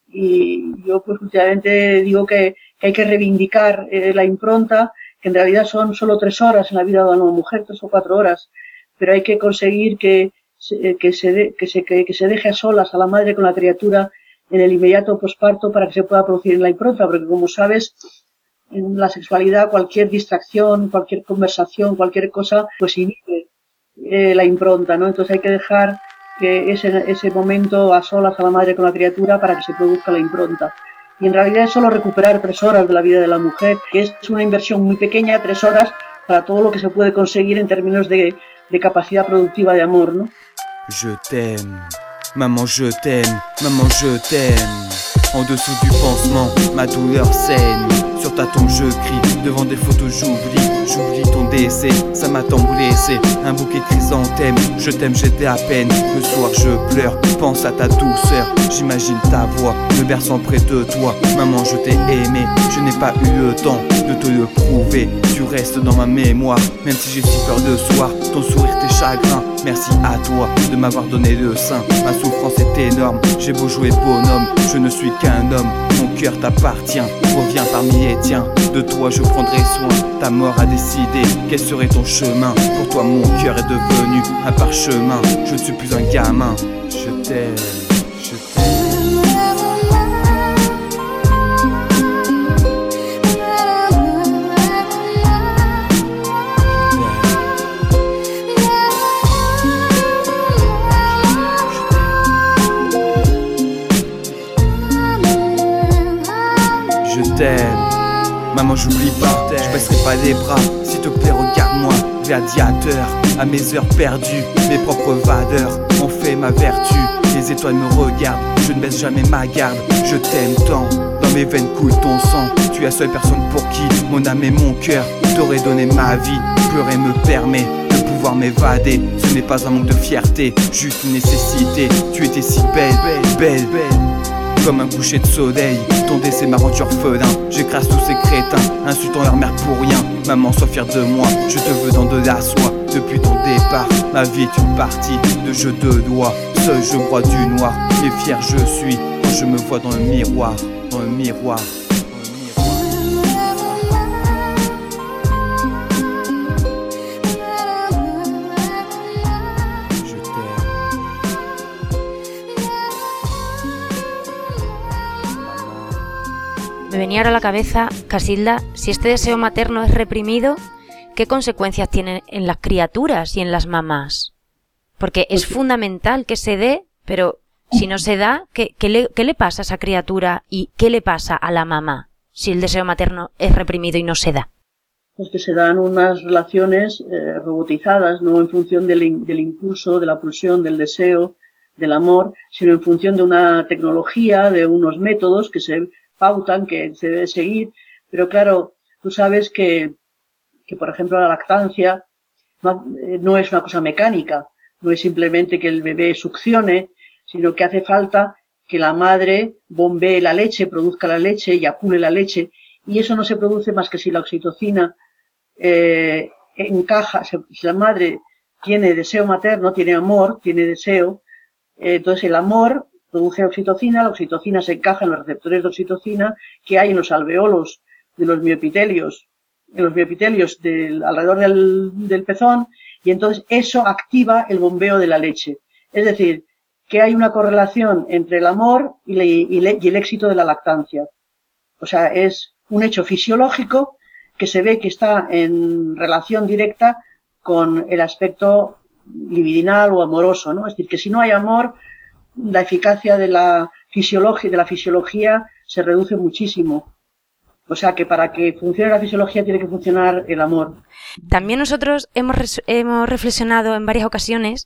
Y yo pues últimamente digo que, que hay que reivindicar eh, la impronta, que en realidad son solo tres horas en la vida de una mujer, tres o cuatro horas, pero hay que conseguir que, que, se, de, que, se, que, que se deje a solas a la madre con la criatura en el inmediato posparto para que se pueda producir la impronta, porque como sabes, en la sexualidad cualquier distracción, cualquier conversación, cualquier cosa, pues inhibe eh, la impronta, ¿no? Entonces hay que dejar que ese, ese momento a solas a la madre con la criatura para que se produzca la impronta. Y en realidad es solo recuperar tres horas de la vida de la mujer, que es una inversión muy pequeña, tres horas, para todo lo que se puede conseguir en términos de, de capacidad productiva de amor, ¿no? Je t'aime, maman je t'aime, maman je t'aime. En dessous du pansement, ma douleur saigne. Sur ta tombe je crie, devant des photos j'oublie. J'oublie ton décès, ça m'a tant blessé. Un bouquet de chrysanthèmes, je t'aime, j'étais à peine. Le soir je pleure, pense à ta douceur. J'imagine ta voix, me berçant près de toi. Maman je t'ai aimé, je n'ai pas eu le temps de te le prouver. Tu restes dans ma mémoire, même si j'ai si peur de soir. Ton sourire, tes chagrins, merci à toi de m'avoir donné le sein. Ma souffrance est énorme, j'ai beau jouer bonhomme, je ne suis qu'un homme. Mon cœur t'appartient, reviens parmi les tiens. De toi je prendrai soin, ta mort a décidé quel serait ton chemin. Pour toi mon cœur est devenu un parchemin. Je ne suis plus un gamin, je t'aime, je t'aime. je t'aime. Maman, j'oublie pas, je baisserai pas les bras. S'il te plaît, regarde-moi, gladiateur. À mes heures perdues, mes propres vadeurs ont fait ma vertu. Les étoiles me regardent, je ne baisse jamais ma garde. Je t'aime tant, dans mes veines coule ton sang. Tu es la seule personne pour qui mon âme et mon cœur t'aurais donné ma vie. Pleurer me permet de pouvoir m'évader. Ce n'est pas un manque de fierté, juste une nécessité. Tu étais si belle, belle, belle. Comme un coucher de soleil, ton décès m'a rendu orphelin. J'écrase tous ces crétins, insultant leur mère pour rien. Maman, sois fière de moi, je te veux dans de la soie. Depuis ton départ, ma vie est une partie de jeu de doigts. Seul je bois du noir, et fier je suis quand je me vois dans le miroir, dans le miroir. Me venía ahora a la cabeza, Casilda, si este deseo materno es reprimido, ¿qué consecuencias tiene en las criaturas y en las mamás? Porque es fundamental que se dé, pero si no se da, ¿qué, qué, le, ¿qué le pasa a esa criatura y qué le pasa a la mamá si el deseo materno es reprimido y no se da? Pues que se dan unas relaciones eh, robotizadas, no en función del, del impulso, de la pulsión, del deseo, del amor, sino en función de una tecnología, de unos métodos que se pautan, que se debe seguir. Pero claro, tú sabes que, que por ejemplo, la lactancia no, no es una cosa mecánica, no es simplemente que el bebé succione, sino que hace falta que la madre bombee la leche, produzca la leche, eyacule la leche, y eso no se produce más que si la oxitocina eh, encaja, si la madre tiene deseo materno, tiene amor, tiene deseo, eh, entonces el amor produce oxitocina, la oxitocina se encaja en los receptores de oxitocina que hay en los alveolos de los miopitelios, en los miopitelios del, alrededor del, del pezón, y entonces eso activa el bombeo de la leche. Es decir, que hay una correlación entre el amor y, le, y, le, y el éxito de la lactancia. O sea, es un hecho fisiológico que se ve que está en relación directa con el aspecto libidinal o amoroso, ¿no? Es decir, que si no hay amor, la eficacia de la fisiología, de la fisiología se reduce muchísimo. O sea que para que funcione la fisiología tiene que funcionar el amor. También nosotros hemos, hemos reflexionado en varias ocasiones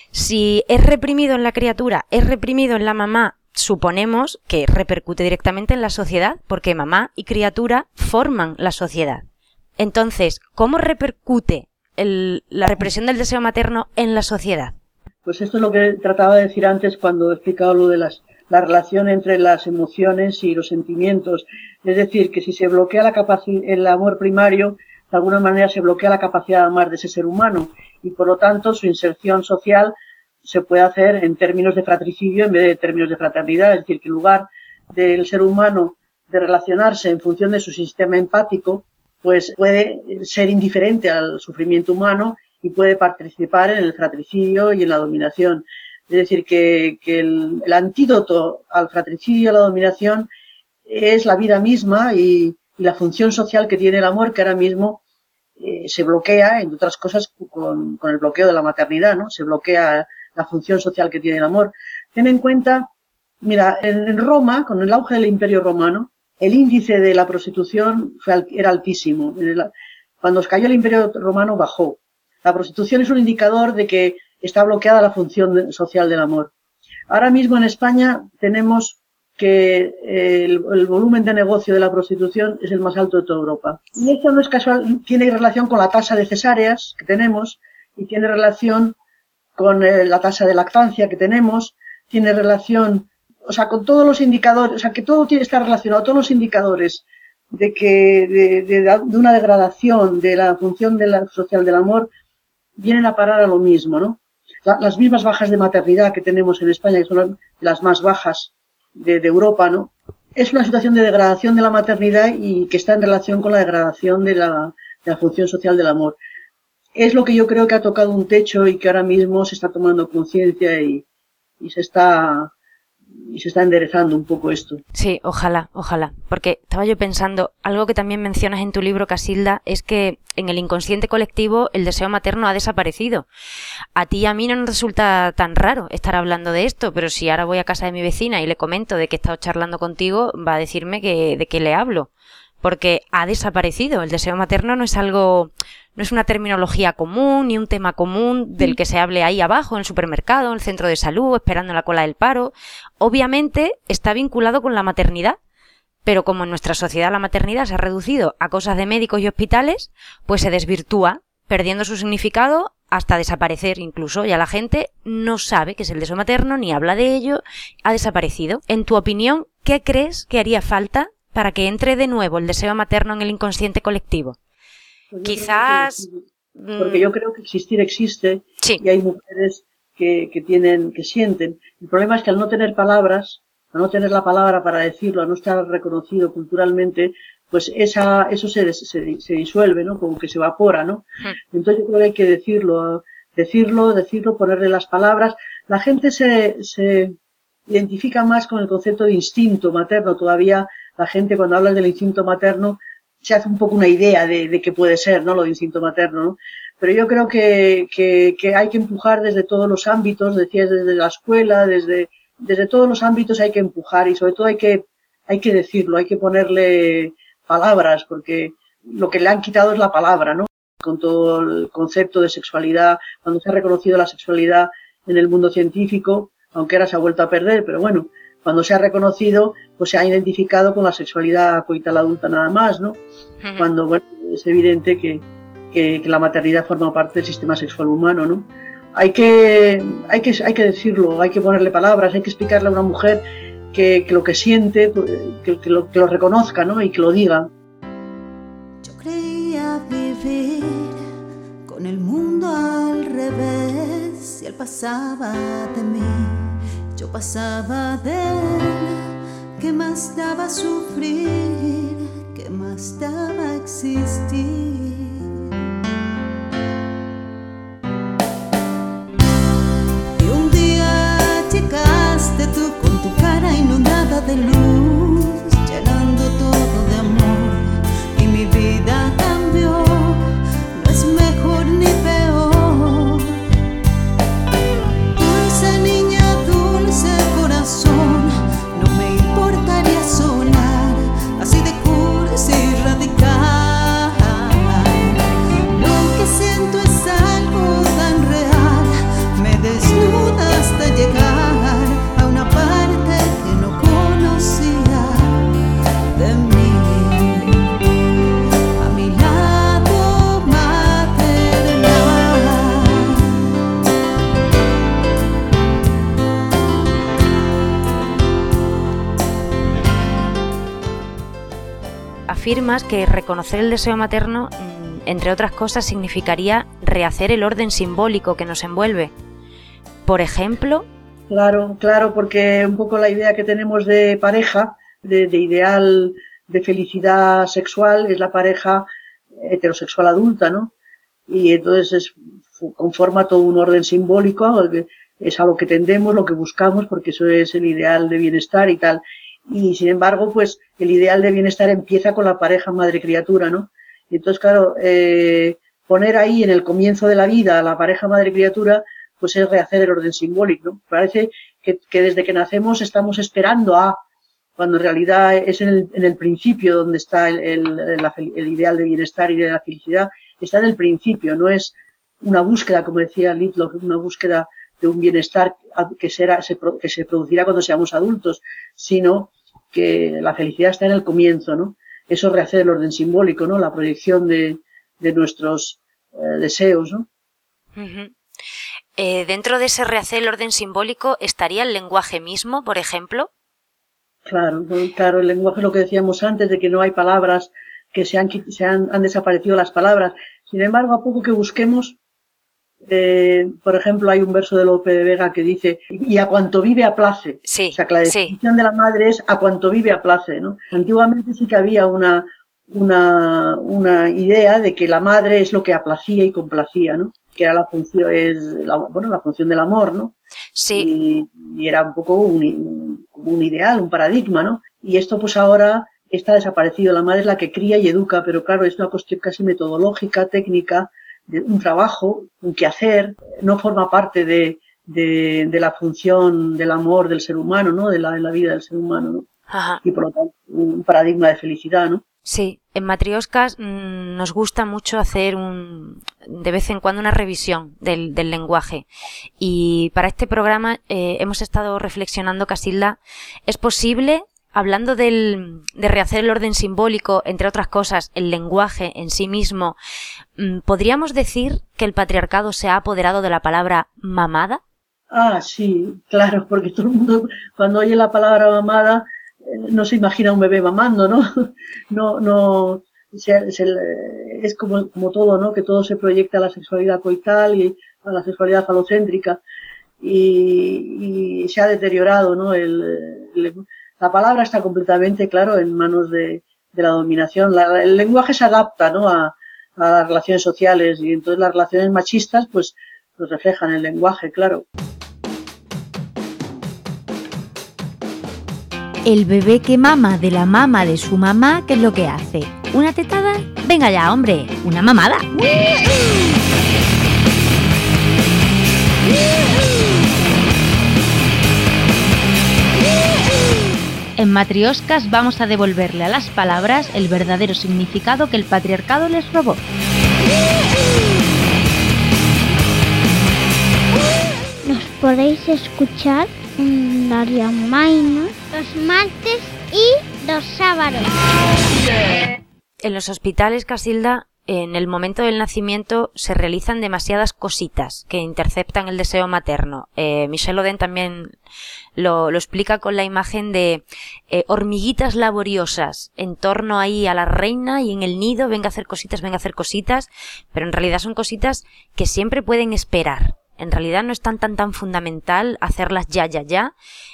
si es reprimido en la criatura, es reprimido en la mamá, suponemos que repercute directamente en la sociedad, porque mamá y criatura forman la sociedad. Entonces, ¿cómo repercute el, la represión del deseo materno en la sociedad? Pues esto es lo que trataba de decir antes cuando he explicado lo de las, la relación entre las emociones y los sentimientos. Es decir, que si se bloquea la capacidad, el amor primario, de alguna manera se bloquea la capacidad de amar de ese ser humano y por lo tanto su inserción social se puede hacer en términos de fratricidio en vez de términos de fraternidad. Es decir, que en lugar del ser humano de relacionarse en función de su sistema empático, pues puede ser indiferente al sufrimiento humano y puede participar en el fratricidio y en la dominación. Es decir, que, que el, el antídoto al fratricidio y a la dominación es la vida misma y, y la función social que tiene el amor, que ahora mismo eh, se bloquea, entre otras cosas, con, con el bloqueo de la maternidad, ¿no? Se bloquea la función social que tiene el amor. Ten en cuenta, mira, en, en Roma, con el auge del Imperio Romano, el índice de la prostitución fue, era altísimo. Cuando cayó el Imperio Romano bajó. La prostitución es un indicador de que está bloqueada la función social del amor. Ahora mismo en España tenemos que el, el volumen de negocio de la prostitución es el más alto de toda Europa. Y esto no es casual, tiene relación con la tasa de cesáreas que tenemos y tiene relación con eh, la tasa de lactancia que tenemos, tiene relación, o sea, con todos los indicadores, o sea, que todo tiene que estar relacionado, todos los indicadores de que de, de, de una degradación de la función de la, social del amor vienen a parar a lo mismo, ¿no? La, las mismas bajas de maternidad que tenemos en España, que son las más bajas de, de Europa, ¿no? Es una situación de degradación de la maternidad y que está en relación con la degradación de la, de la función social del amor. Es lo que yo creo que ha tocado un techo y que ahora mismo se está tomando conciencia y, y se está y se está enderezando un poco esto. Sí, ojalá, ojalá. Porque estaba yo pensando, algo que también mencionas en tu libro, Casilda, es que en el inconsciente colectivo el deseo materno ha desaparecido. A ti y a mí no nos resulta tan raro estar hablando de esto, pero si ahora voy a casa de mi vecina y le comento de que he estado charlando contigo, va a decirme que de qué le hablo. Porque ha desaparecido. El deseo materno no es algo, no es una terminología común, ni un tema común del que se hable ahí abajo, en el supermercado, en el centro de salud, esperando en la cola del paro. Obviamente está vinculado con la maternidad, pero como en nuestra sociedad la maternidad se ha reducido a cosas de médicos y hospitales, pues se desvirtúa, perdiendo su significado hasta desaparecer incluso. Ya la gente no sabe qué es el deseo materno, ni habla de ello, ha desaparecido. En tu opinión, ¿qué crees que haría falta para que entre de nuevo el deseo materno en el inconsciente colectivo? Pues Quizás... Que, porque yo creo que existir existe, sí. Y hay mujeres que, que tienen, que sienten. El problema es que al no tener palabras, al no tener la palabra para decirlo, al no estar reconocido culturalmente, pues esa, eso se, se, se disuelve, ¿no? Como que se evapora, ¿no? Hmm. Entonces yo creo que hay que decirlo, decirlo, decirlo, ponerle las palabras. La gente se, se identifica más con el concepto de instinto materno. Todavía la gente cuando habla del instinto materno se hace un poco una idea de, de qué puede ser, ¿no? Lo de instinto materno, ¿no? Pero yo creo que, que, que hay que empujar desde todos los ámbitos, decías, desde la escuela, desde, desde todos los ámbitos hay que empujar y sobre todo hay que, hay que decirlo, hay que ponerle palabras, porque lo que le han quitado es la palabra, ¿no? Con todo el concepto de sexualidad, cuando se ha reconocido la sexualidad en el mundo científico, aunque ahora se ha vuelto a perder, pero bueno, cuando se ha reconocido, pues se ha identificado con la sexualidad coital adulta nada más, ¿no? Uh-huh. Cuando, bueno, es evidente que, que, que la maternidad forma parte del sistema sexual humano, ¿no? Hay que, hay que, hay que decirlo, hay que ponerle palabras, hay que explicarle a una mujer que, que lo que siente, que, que, lo, que lo reconozca, ¿no? Y que lo diga. Yo creía vivir con el mundo al revés y él pasaba de mí. Yo pasaba de él, ¿qué más daba sufrir? ¿Qué más daba existir? Y un día llegaste tú con tu cara inundada de luz, llenando todo de amor, y mi vida cambió, no es mejor ni peor. Dulce niña, dulce corazón, no me importaría sonar así de cursi y radical. Lo que siento es algo tan real, me desnuda hasta llegar a una parte que no conocía de mí, a mi lado maternal. Afirmas que reconocer el deseo materno, entre otras cosas, significaría rehacer el orden simbólico que nos envuelve. Por ejemplo... Claro, claro, porque un poco la idea que tenemos de pareja, de, de ideal de felicidad sexual, es la pareja heterosexual adulta, ¿no? Y entonces es, conforma todo un orden simbólico, es a lo que tendemos, lo que buscamos, porque eso es el ideal de bienestar y tal. Y sin embargo, pues el ideal de bienestar empieza con la pareja madre-criatura, ¿no? Y entonces, claro, eh, poner ahí en el comienzo de la vida a la pareja madre-criatura, pues es rehacer el orden simbólico, ¿no? Parece que, que desde que nacemos estamos esperando a, cuando en realidad es en el, en el principio donde está el, el, la, el ideal de bienestar y de la felicidad, está en el principio, no es una búsqueda, como decía Litlock, una búsqueda de un bienestar que, será, se, que se producirá cuando seamos adultos, sino que la felicidad está en el comienzo, ¿no? Eso rehacer el orden simbólico, ¿no? La proyección de, de nuestros eh, deseos, ¿no? Uh-huh. Eh, dentro de ese rehacer el orden simbólico, ¿estaría el lenguaje mismo, por ejemplo? Claro, claro, el lenguaje es lo que decíamos antes, de que no hay palabras, que se han, se han, han desaparecido las palabras. Sin embargo, a poco que busquemos, eh, por ejemplo, hay un verso de Lope de Vega que dice, y a cuanto vive aplace. Sí, o sea, que la definición sí. de la madre es a cuanto vive aplace, ¿no? Antiguamente sí que había una, una, una idea de que la madre es lo que aplacía y complacía, ¿no? que era la función, es la, bueno, la función del amor, ¿no? Sí. Y, y era un poco un, un ideal, un paradigma, ¿no? Y esto pues ahora está desaparecido. La madre es la que cría y educa, pero claro, es una cuestión casi metodológica, técnica, de un trabajo, un quehacer, no forma parte de, de, de la función del amor del ser humano, ¿no? De la, de la vida del ser humano, ¿no? Ajá. Y por lo tanto, un paradigma de felicidad, ¿no? Sí, en Matrioscas mmm, nos gusta mucho hacer un, de vez en cuando una revisión del, del lenguaje. Y para este programa eh, hemos estado reflexionando, Casilda, ¿es posible, hablando del, de rehacer el orden simbólico, entre otras cosas, el lenguaje en sí mismo, mmm, ¿podríamos decir que el patriarcado se ha apoderado de la palabra mamada? Ah, sí, claro, porque todo el mundo cuando oye la palabra mamada no se imagina un bebé mamando, ¿no? No, no, se, se, es como, como todo, ¿no? Que todo se proyecta a la sexualidad coital y a la sexualidad falocéntrica y, y se ha deteriorado, ¿no? El, el, la palabra está completamente, claro, en manos de, de la dominación. La, el lenguaje se adapta, ¿no? A, a las relaciones sociales y entonces las relaciones machistas, pues, pues reflejan el lenguaje, claro. El bebé que mama de la mama de su mamá, ¿qué es lo que hace? ¿Una tetada? Venga ya, hombre, una mamada. En Matrioscas vamos a devolverle a las palabras el verdadero significado que el patriarcado les robó. Nos podéis escuchar en Radio Maina los martes y los sábados. En los hospitales, Casilda, en el momento del nacimiento se realizan demasiadas cositas que interceptan el deseo materno. Eh, Michel Oden también lo, lo explica con la imagen de eh, hormiguitas laboriosas en torno ahí a la reina y en el nido, venga a hacer cositas, venga a hacer cositas, pero en realidad son cositas que siempre pueden esperar. En realidad no es tan tan tan fundamental hacerlas ya, ya, ya.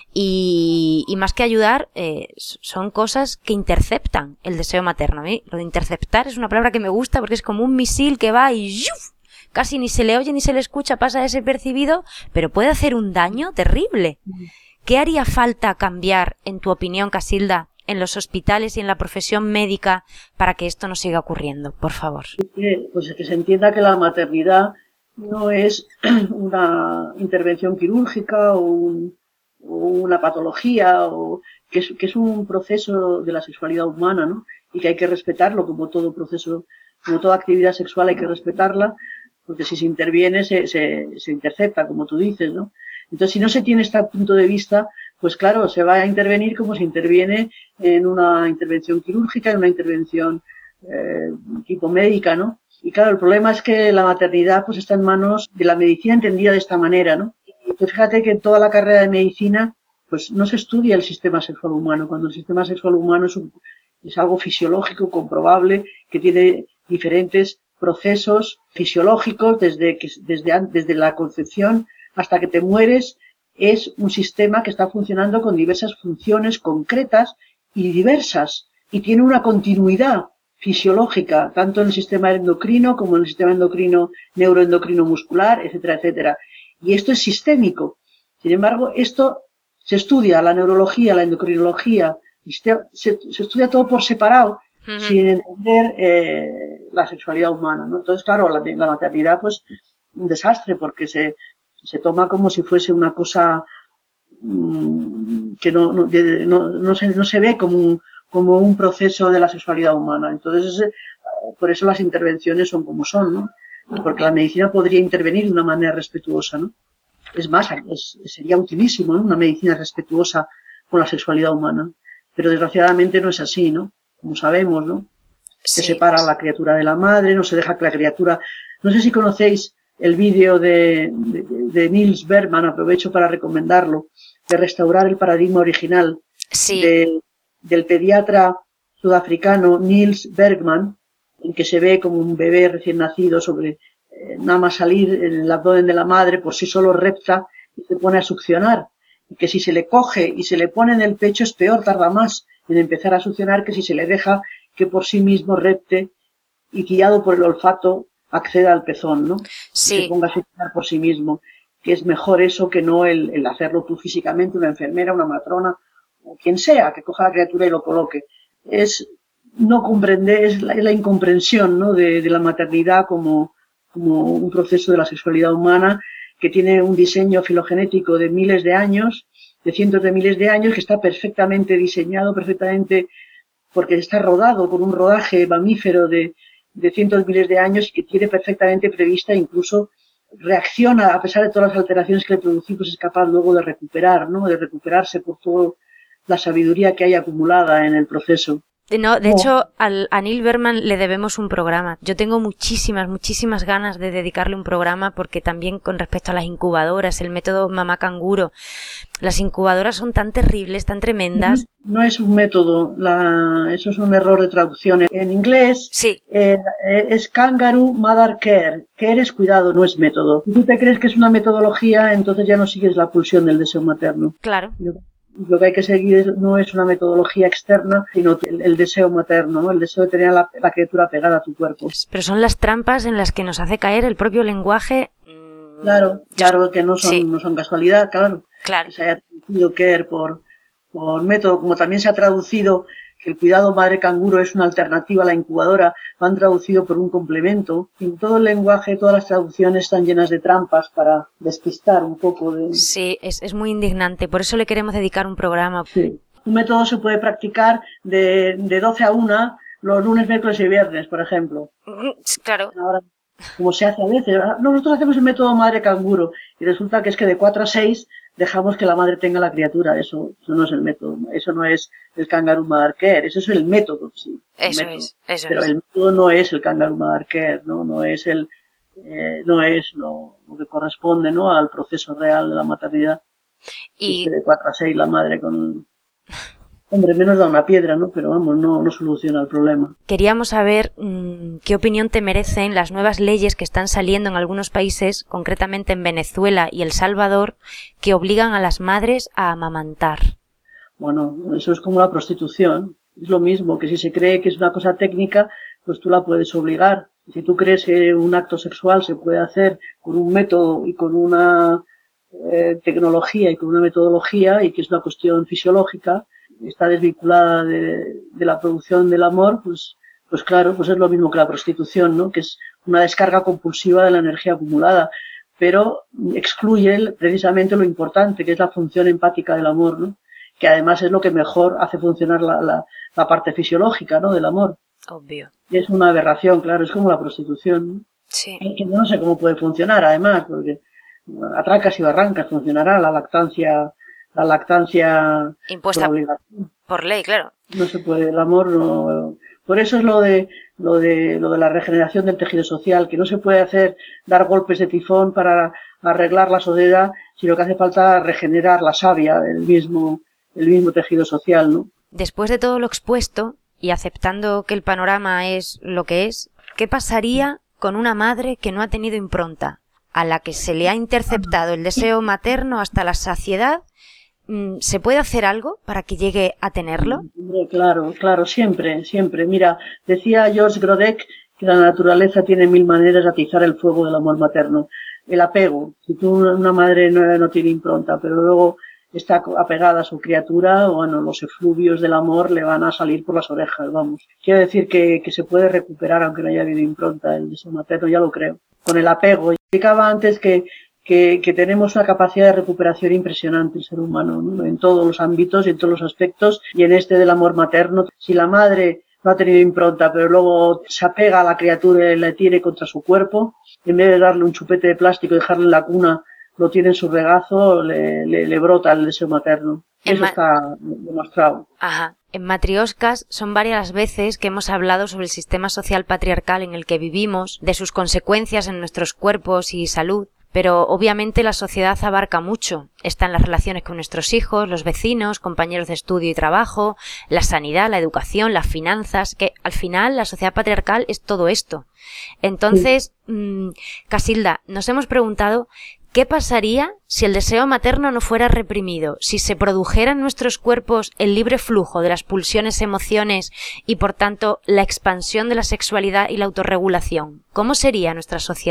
Y, y más que ayudar, eh, son cosas que interceptan el deseo materno. A mí lo de interceptar es una palabra que me gusta porque es como un misil que va y ¡yuf! Casi ni se le oye ni se le escucha, pasa desapercibido, pero puede hacer un daño terrible. ¿Qué haría falta cambiar, en tu opinión, Casilda, en los hospitales y en la profesión médica para que esto no siga ocurriendo? Por favor. Pues que se entienda que la maternidad no es una intervención quirúrgica o, un, o una patología, o que es, que es un proceso de la sexualidad humana, ¿no? Y que hay que respetarlo como todo proceso, como toda actividad sexual hay que respetarla, porque si se interviene se, se, se intercepta, como tú dices, ¿no? Entonces, si no se tiene este punto de vista, pues claro, se va a intervenir como se interviene en una intervención quirúrgica, en una intervención eh, tipo médica, ¿no? Y claro, el problema es que la maternidad pues está en manos de la medicina entendida de esta manera, ¿no? Y pues fíjate que en toda la carrera de medicina pues no se estudia el sistema sexual humano, cuando el sistema sexual humano es, un, es algo fisiológico, comprobable, que tiene diferentes procesos fisiológicos desde, que, desde, desde la concepción hasta que te mueres. Es un sistema que está funcionando con diversas funciones concretas y diversas y tiene una continuidad fisiológica, tanto en el sistema endocrino como en el sistema endocrino, neuroendocrino muscular, etcétera, etcétera. Y esto es sistémico. Sin embargo, esto se estudia, la neurología, la endocrinología, se, se estudia todo por separado, uh-huh. sin entender eh, la sexualidad humana, ¿no? Entonces, claro, la, la maternidad, pues, un desastre, porque se, se toma como si fuese una cosa mmm, que no, no, de, no, no, se, no se ve como un como un proceso de la sexualidad humana. Entonces, por eso las intervenciones son como son, ¿no? Porque la medicina podría intervenir de una manera respetuosa, ¿no? Es más, es, sería utilísimo, ¿no? Una medicina respetuosa con la sexualidad humana. Pero desgraciadamente no es así, ¿no? Como sabemos, ¿no? Se sí. separa a la criatura de la madre, no se deja que la criatura... No sé si conocéis el vídeo de, de, de Niels Bergman, aprovecho para recomendarlo, de restaurar el paradigma original. Sí. De, del pediatra sudafricano Niels Bergman, en que se ve como un bebé recién nacido sobre eh, nada más salir en el abdomen de la madre, por sí solo repta y se pone a succionar. Y que si se le coge y se le pone en el pecho es peor, tarda más en empezar a succionar que si se le deja que por sí mismo repte y guiado por el olfato acceda al pezón, ¿no? sí. que se ponga a gestionar por sí mismo, que es mejor eso que no el, el hacerlo tú físicamente, una enfermera, una matrona, o quien sea, que coja la criatura y lo coloque. Es no comprender, es la, es la incomprensión, ¿no?, de, de la maternidad como, como un proceso de la sexualidad humana que tiene un diseño filogenético de miles de años, de cientos de miles de años, que está perfectamente diseñado, perfectamente, porque está rodado con un rodaje mamífero de, de cientos de miles de años y que tiene perfectamente prevista, incluso reacciona, a pesar de todas las alteraciones que le producimos, es capaz luego de recuperar, ¿no?, de recuperarse por toda la sabiduría que hay acumulada en el proceso. No, de No. hecho, al, a Neil Berman le debemos un programa. Yo tengo muchísimas, muchísimas ganas de dedicarle un programa porque también con respecto a las incubadoras, el método mamá canguro, las incubadoras son tan terribles, tan tremendas. No es un método, la, eso es un error de traducción. En inglés sí. eh, es Kangaroo Mother Care. Care es cuidado, no es método. Si tú te crees que es una metodología, entonces ya no sigues la pulsión del deseo materno. Claro. Yo, Lo que hay que seguir no es una metodología externa, sino el, el deseo materno, ¿no? El deseo de tener a la, la criatura pegada a tu cuerpo. Pero son las trampas en las que nos hace caer el propio lenguaje. Claro, claro que no son, sí. no son casualidad, claro. Claro. Que se haya traducido care por, por método, como también se ha traducido que el cuidado madre canguro es una alternativa a la incubadora, lo han traducido por un complemento. En todo el lenguaje, todas las traducciones están llenas de trampas para despistar un poco de... Sí, es, es muy indignante, por eso le queremos dedicar un programa. Sí. Un método se puede practicar de, de doce a una los lunes, miércoles y viernes, por ejemplo. Claro. Ahora, como se hace a veces, nosotros hacemos el método madre canguro y resulta que es que de cuatro a seis dejamos que la madre tenga la criatura. Eso, eso no es el método, eso no es el Kangaroo Mother Care, eso es el método, sí. Eso método. es, eso Pero es. el método no es el Kangaroo Mother Care, ¿no? No es el, eh, no es lo, lo que corresponde, ¿no?, al proceso real de la maternidad. Y es que de cuatro a seis la madre con... Hombre, menos da una piedra, ¿no? Pero vamos, no, no soluciona el problema. Queríamos saber mmm, qué opinión te merecen las nuevas leyes que están saliendo en algunos países, concretamente en Venezuela y El Salvador, que obligan a las madres a amamantar. Bueno, eso es como la prostitución. Es lo mismo, que si se cree que es una cosa técnica, pues tú la puedes obligar. Si tú crees que un acto sexual se puede hacer con un método y con una eh, tecnología y con una metodología y que es una cuestión fisiológica, está desvinculada de, de la producción del amor, pues, pues claro, pues es lo mismo que la prostitución, ¿no?, que es una descarga compulsiva de la energía acumulada, pero excluye precisamente lo importante, que es la función empática del amor, ¿no?, que además es lo que mejor hace funcionar la, la, la parte fisiológica, ¿no?, del amor. Obvio. Y es una aberración, claro, es como la prostitución, ¿no? Sí. Que no sé cómo puede funcionar, además, porque a trancas y barrancas funcionará la lactancia, la lactancia impuesta por obligación. Por ley, claro. No se puede, el amor no. Por eso es lo de lo de lo de la regeneración del tejido social, que no se puede hacer dar golpes de tifón para arreglar la sociedad, sino que hace falta regenerar la savia del mismo el mismo tejido social, ¿no? Después de todo lo expuesto y aceptando que el panorama es lo que es, ¿qué pasaría con una madre que no ha tenido impronta, a la que se le ha interceptado el deseo materno hasta la saciedad? ¿Se puede hacer algo para que llegue a tenerlo? Claro, claro, siempre, siempre. Mira, decía George Grodek que la naturaleza tiene mil maneras de atizar el fuego del amor materno. El apego, si tú, una madre no, no tiene impronta, pero luego está apegada a su criatura, bueno, los efluvios del amor le van a salir por las orejas, vamos. Quiero decir que, que se puede recuperar aunque no haya habido impronta el deseo materno, ya lo creo. Con el apego. Explicaba antes que Que, que tenemos una capacidad de recuperación impresionante el ser humano, ¿no?, en todos los ámbitos y en todos los aspectos, y en este del amor materno. Si la madre no ha tenido impronta, pero luego se apega a la criatura y la tiene contra su cuerpo, en vez de darle un chupete de plástico y dejarle en la cuna, lo tiene en su regazo, le, le, le brota el deseo materno. Eso está demostrado. Ajá. En Matrioscas son varias las veces que hemos hablado sobre el sistema social patriarcal en el que vivimos, de sus consecuencias en nuestros cuerpos y salud. Pero obviamente la sociedad abarca mucho. Están las relaciones con nuestros hijos, los vecinos, compañeros de estudio y trabajo, la sanidad, la educación, las finanzas, que al final la sociedad patriarcal es todo esto. Entonces, sí. mmm, Casilda, nos hemos preguntado ¿qué pasaría si el deseo materno no fuera reprimido? Si se produjera en nuestros cuerpos el libre flujo de las pulsiones, emociones y por tanto la expansión de la sexualidad y la autorregulación. ¿Cómo sería nuestra sociedad?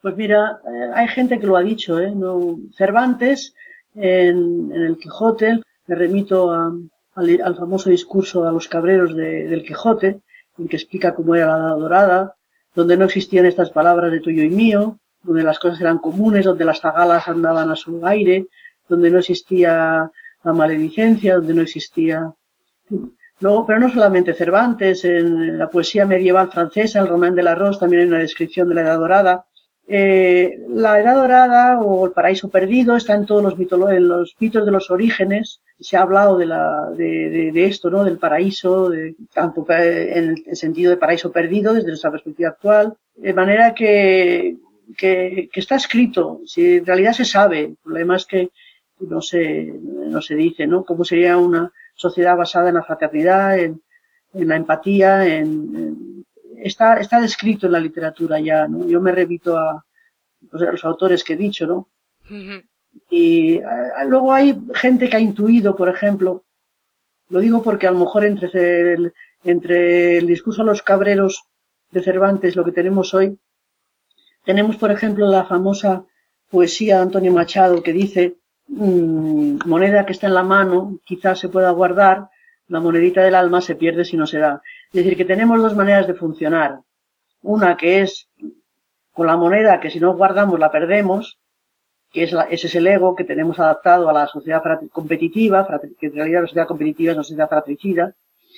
Pues mira, eh, hay gente que lo ha dicho, ¿eh? No, Cervantes, en, en el Quijote, me remito a, al, al famoso discurso a los cabreros de, del Quijote, en que explica cómo era la Edad Dorada, donde no existían estas palabras de tuyo y mío, donde las cosas eran comunes, donde las zagalas andaban a su aire, donde no existía la maledicencia, donde no existía... Luego, pero no solamente Cervantes, en la poesía medieval francesa, el Romain de la Rose, también hay una descripción de la Edad Dorada. Eh, la Edad Dorada o el paraíso perdido está en todos los, mitolo en los mitos de los orígenes. Se ha hablado de, la, de, de, de esto, ¿no? Del paraíso, de, tanto en el sentido de paraíso perdido desde nuestra perspectiva actual. De manera que, que, que está escrito, si en realidad se sabe. El problema es que no se, no se dice, ¿no? Cómo sería una sociedad basada en la fraternidad, en, en la empatía, en, en Está, está descrito en la literatura ya, ¿no? Yo me remito a, pues, a los autores que he dicho, ¿no? Uh-huh. Y a, luego hay gente que ha intuido, por ejemplo, lo digo porque a lo mejor entre el, entre el discurso a los cabreros de Cervantes, lo que tenemos hoy, tenemos, por ejemplo, la famosa poesía de Antonio Machado que dice, mmm, moneda que está en la mano, quizás se pueda guardar, la monedita del alma se pierde si no se da. Es decir, que tenemos dos maneras de funcionar. Una que es con la moneda, que si no guardamos la perdemos, que es la, ese es el ego que tenemos adaptado a la sociedad competitiva, que en realidad la sociedad competitiva es una sociedad fratricida,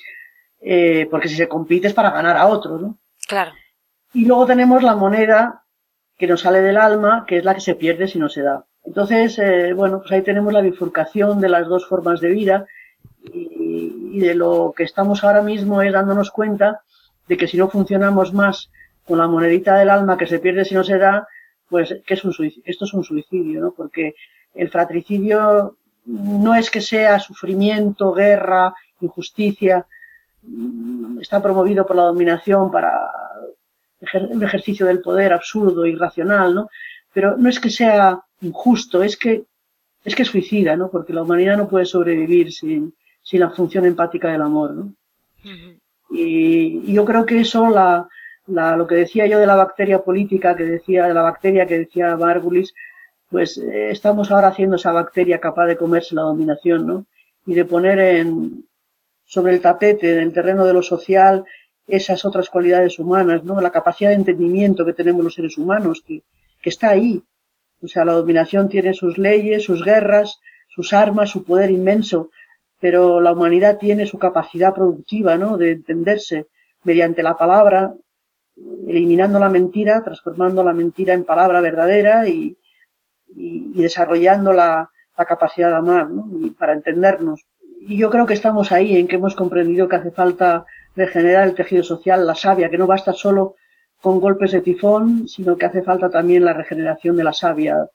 eh, porque si se compite es para ganar a otro, ¿no? Claro. Y luego tenemos la moneda que nos sale del alma, que es la que se pierde si no se da. Entonces, eh, bueno, pues ahí tenemos la bifurcación de las dos formas de vida. Y, y de lo que estamos ahora mismo es dándonos cuenta de que si no funcionamos más con la monedita del alma que se pierde si no se da, pues que es un suicidio, esto es un suicidio, ¿no? Porque el fratricidio no es que sea sufrimiento, guerra, injusticia, está promovido por la dominación para un ejercicio del poder absurdo, irracional, ¿no? Pero no es que sea injusto, es que es que suicida, ¿no? Porque la humanidad no puede sobrevivir sin sin la función empática del amor, ¿no? Uh-huh. Y, y yo creo que eso, la, la, lo que decía yo de la bacteria política, que decía, de la bacteria que decía Margulis, pues eh, estamos ahora haciendo esa bacteria capaz de comerse la dominación, ¿no? Y de poner en, sobre el tapete, en el terreno de lo social, esas otras cualidades humanas, ¿no? La capacidad de entendimiento que tenemos los seres humanos, que, que está ahí. O sea, la dominación tiene sus leyes, sus guerras, sus armas, su poder inmenso, pero la humanidad tiene su capacidad productiva, ¿no? De entenderse mediante la palabra, eliminando la mentira, transformando la mentira en palabra verdadera y, y, y desarrollando la, la capacidad de amar, ¿no? Y para entendernos. Y yo creo que estamos ahí, en que hemos comprendido que hace falta regenerar el tejido social, la savia, que no basta solo con golpes de tifón, sino que hace falta también la regeneración de la savia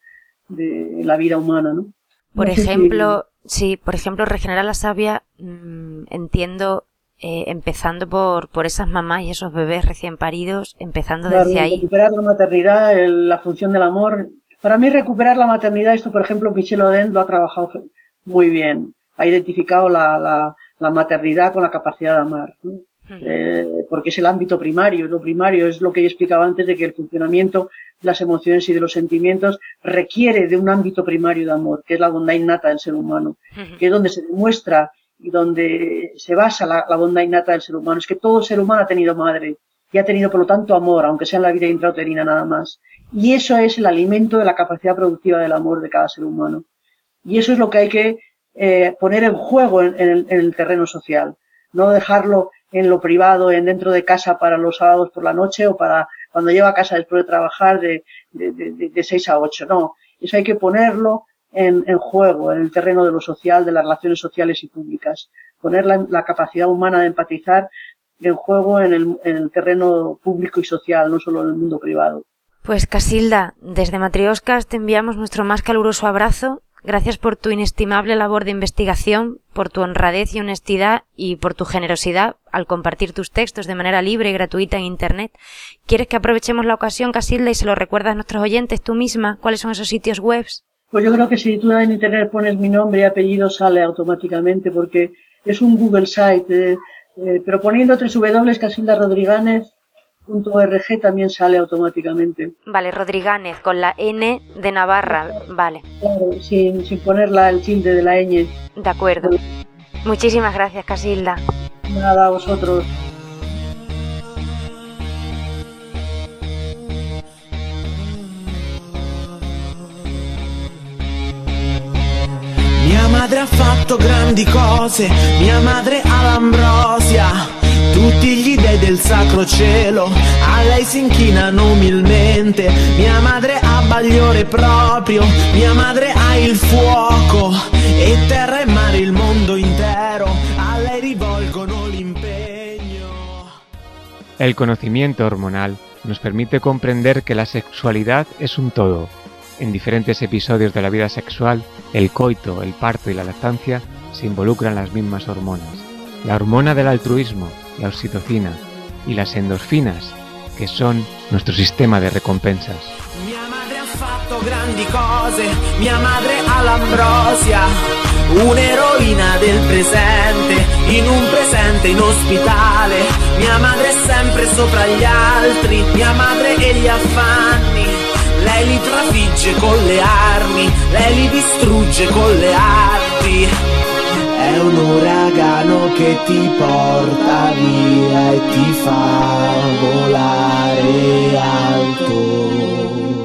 de la vida humana, ¿no? Por no ejemplo, si... sí, por ejemplo, regenerar la savia, mmm, entiendo, eh, empezando por, por esas mamás y esos bebés recién paridos, empezando claro, desde ahí. Recuperar la maternidad, el, la función del amor. Para mí, recuperar la maternidad, esto, por ejemplo, Michel Oden lo ha trabajado muy bien. Ha identificado la, la, la maternidad con la capacidad de amar, ¿no? Eh, porque es el ámbito primario. Lo primario es lo que yo explicaba antes, de que el funcionamiento de las emociones y de los sentimientos requiere de un ámbito primario de amor, que es la bondad innata del ser humano, que es donde se demuestra y donde se basa la, la bondad innata del ser humano. Es que todo ser humano ha tenido madre y ha tenido, por lo tanto, amor, aunque sea en la vida intrauterina nada más. Y eso es el alimento de la capacidad productiva del amor de cada ser humano. Y eso es lo que hay que eh, poner en juego en, en, el, en el terreno social. No dejarlo en lo privado, en dentro de casa para los sábados por la noche o para cuando lleva a casa después de trabajar de, de, de, de seis a ocho. No, eso hay que ponerlo en, en juego, en el terreno de lo social, de las relaciones sociales y públicas. Poner la, la capacidad humana de empatizar en juego en el, en el terreno público y social, no solo en el mundo privado. Pues Casilda, desde Matrioscas te enviamos nuestro más caluroso abrazo. Gracias por tu inestimable labor de investigación, por tu honradez y honestidad y por tu generosidad al compartir tus textos de manera libre y gratuita en Internet. ¿Quieres que aprovechemos la ocasión, Casilda, y se lo recuerdas a nuestros oyentes tú misma? ¿Cuáles son esos sitios web? Pues yo creo que si tú en Internet pones mi nombre y apellido sale automáticamente, porque es un Google site, eh, eh, pero poniendo tres w w w punto casilda rodriganes .org también sale automáticamente. Vale, Rodríguez, con la N de Navarra, vale. Claro, sin, sin poner la, el tilde de la ñ. De acuerdo. Muchísimas gracias, Casilda. Nada, a vosotros. Mia madre ha fatto grandi cose, mia madre ha l'ambrosia, tutti gli dei del sacro cielo a lei si inchinano umilmente. Mia madre ha Bagliore proprio, mia madre ha il fuoco, e terra e mare, il mondo intero, a lei rivolgono l'impegno. El conocimiento hormonal nos permite comprender que la sexualidad es un todo. En diferentes episodios de la vida sexual, el coito, el parto y la lactancia se involucran las mismas hormonas. La hormona del altruismo, la oxitocina, y las endorfinas, que son nuestro sistema de recompensas. Mia madre ha fatto grandi cose, mia madre ha l'ambrosia, un'eroina del presente, in un presente inospitale. Mia madre è sempre sopra gli altri, mia madre e gli affanni. Lei li trafigge con le armi, lei li distrugge con le arti. È un uragano che ti porta via e ti fa volare alto.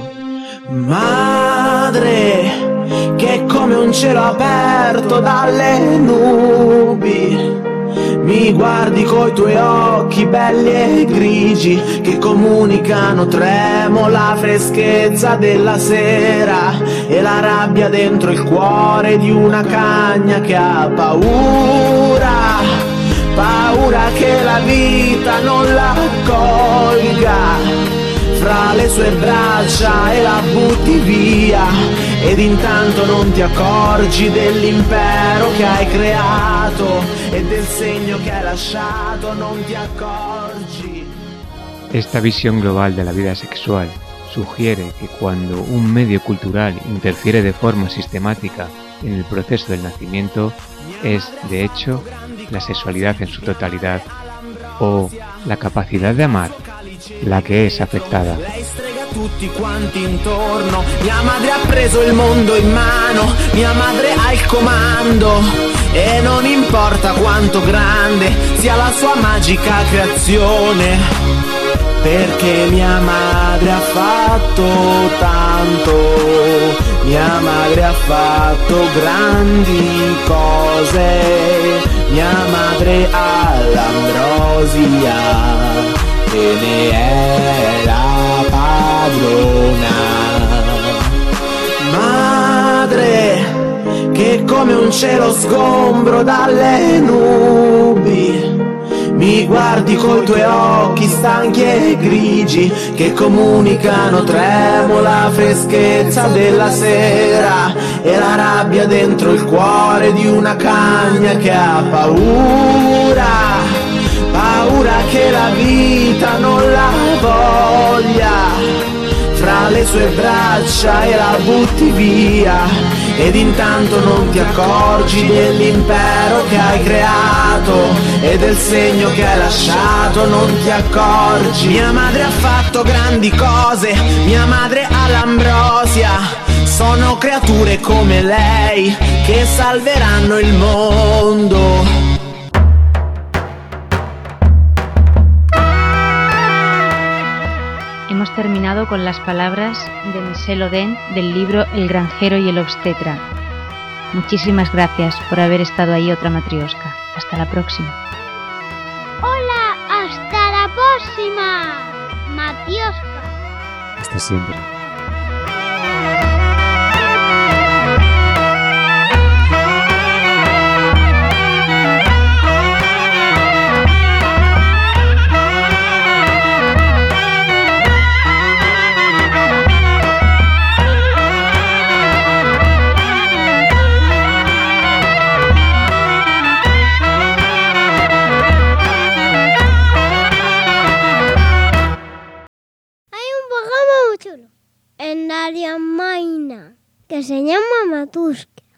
Madre, che è come un cielo aperto dalle nubi, mi guardi coi tuoi occhi belli e grigi che comunicano tremo la freschezza della sera e la rabbia dentro il cuore di una cagna che ha paura, paura che la vita non la accolga fra le sue braccia e la butti via, ed intanto non ti accorgi dell'impero che hai creato e del segno che hai lasciato, non ti accorgi. Esta visión global de la vida sexual sugiere que cuando un medio cultural interfiere de forma sistemática en el proceso del nacimiento, es, de hecho, la sexualidad en su totalidad, o la capacidad de amar, la che è affettata. Lei strega tutti quanti intorno, mia madre ha preso il mondo in mano, mia madre ha il comando, e non importa quanto grande sia la sua magica creazione, perché mia madre ha fatto tanto, mia madre ha fatto grandi cose, mia madre ha l'ambrosia e ne è la padrona. Madre, che come un cielo sgombro dalle nubi, mi guardi coi tuoi occhi stanchi e grigi che comunicano tremo la freschezza della sera e la rabbia dentro il cuore di una cagna che ha paura, paura che la vita non la voglia fra le sue braccia e la butti via, ed intanto non ti accorgi dell'impero che hai creato e del segno che hai lasciato, non ti accorgi. Mia madre ha fatto grandi cose, mia madre ha l'ambrosia, sono creature come lei che salveranno il mondo. Hemos terminado con las palabras de Michel Oden del libro El granjero y el obstetra. Muchísimas gracias por haber estado ahí, otra matrioska. Hasta la próxima. Hola, hasta la próxima, matrioska. Hasta siempre. En Daria Maina, que se llama Matuska.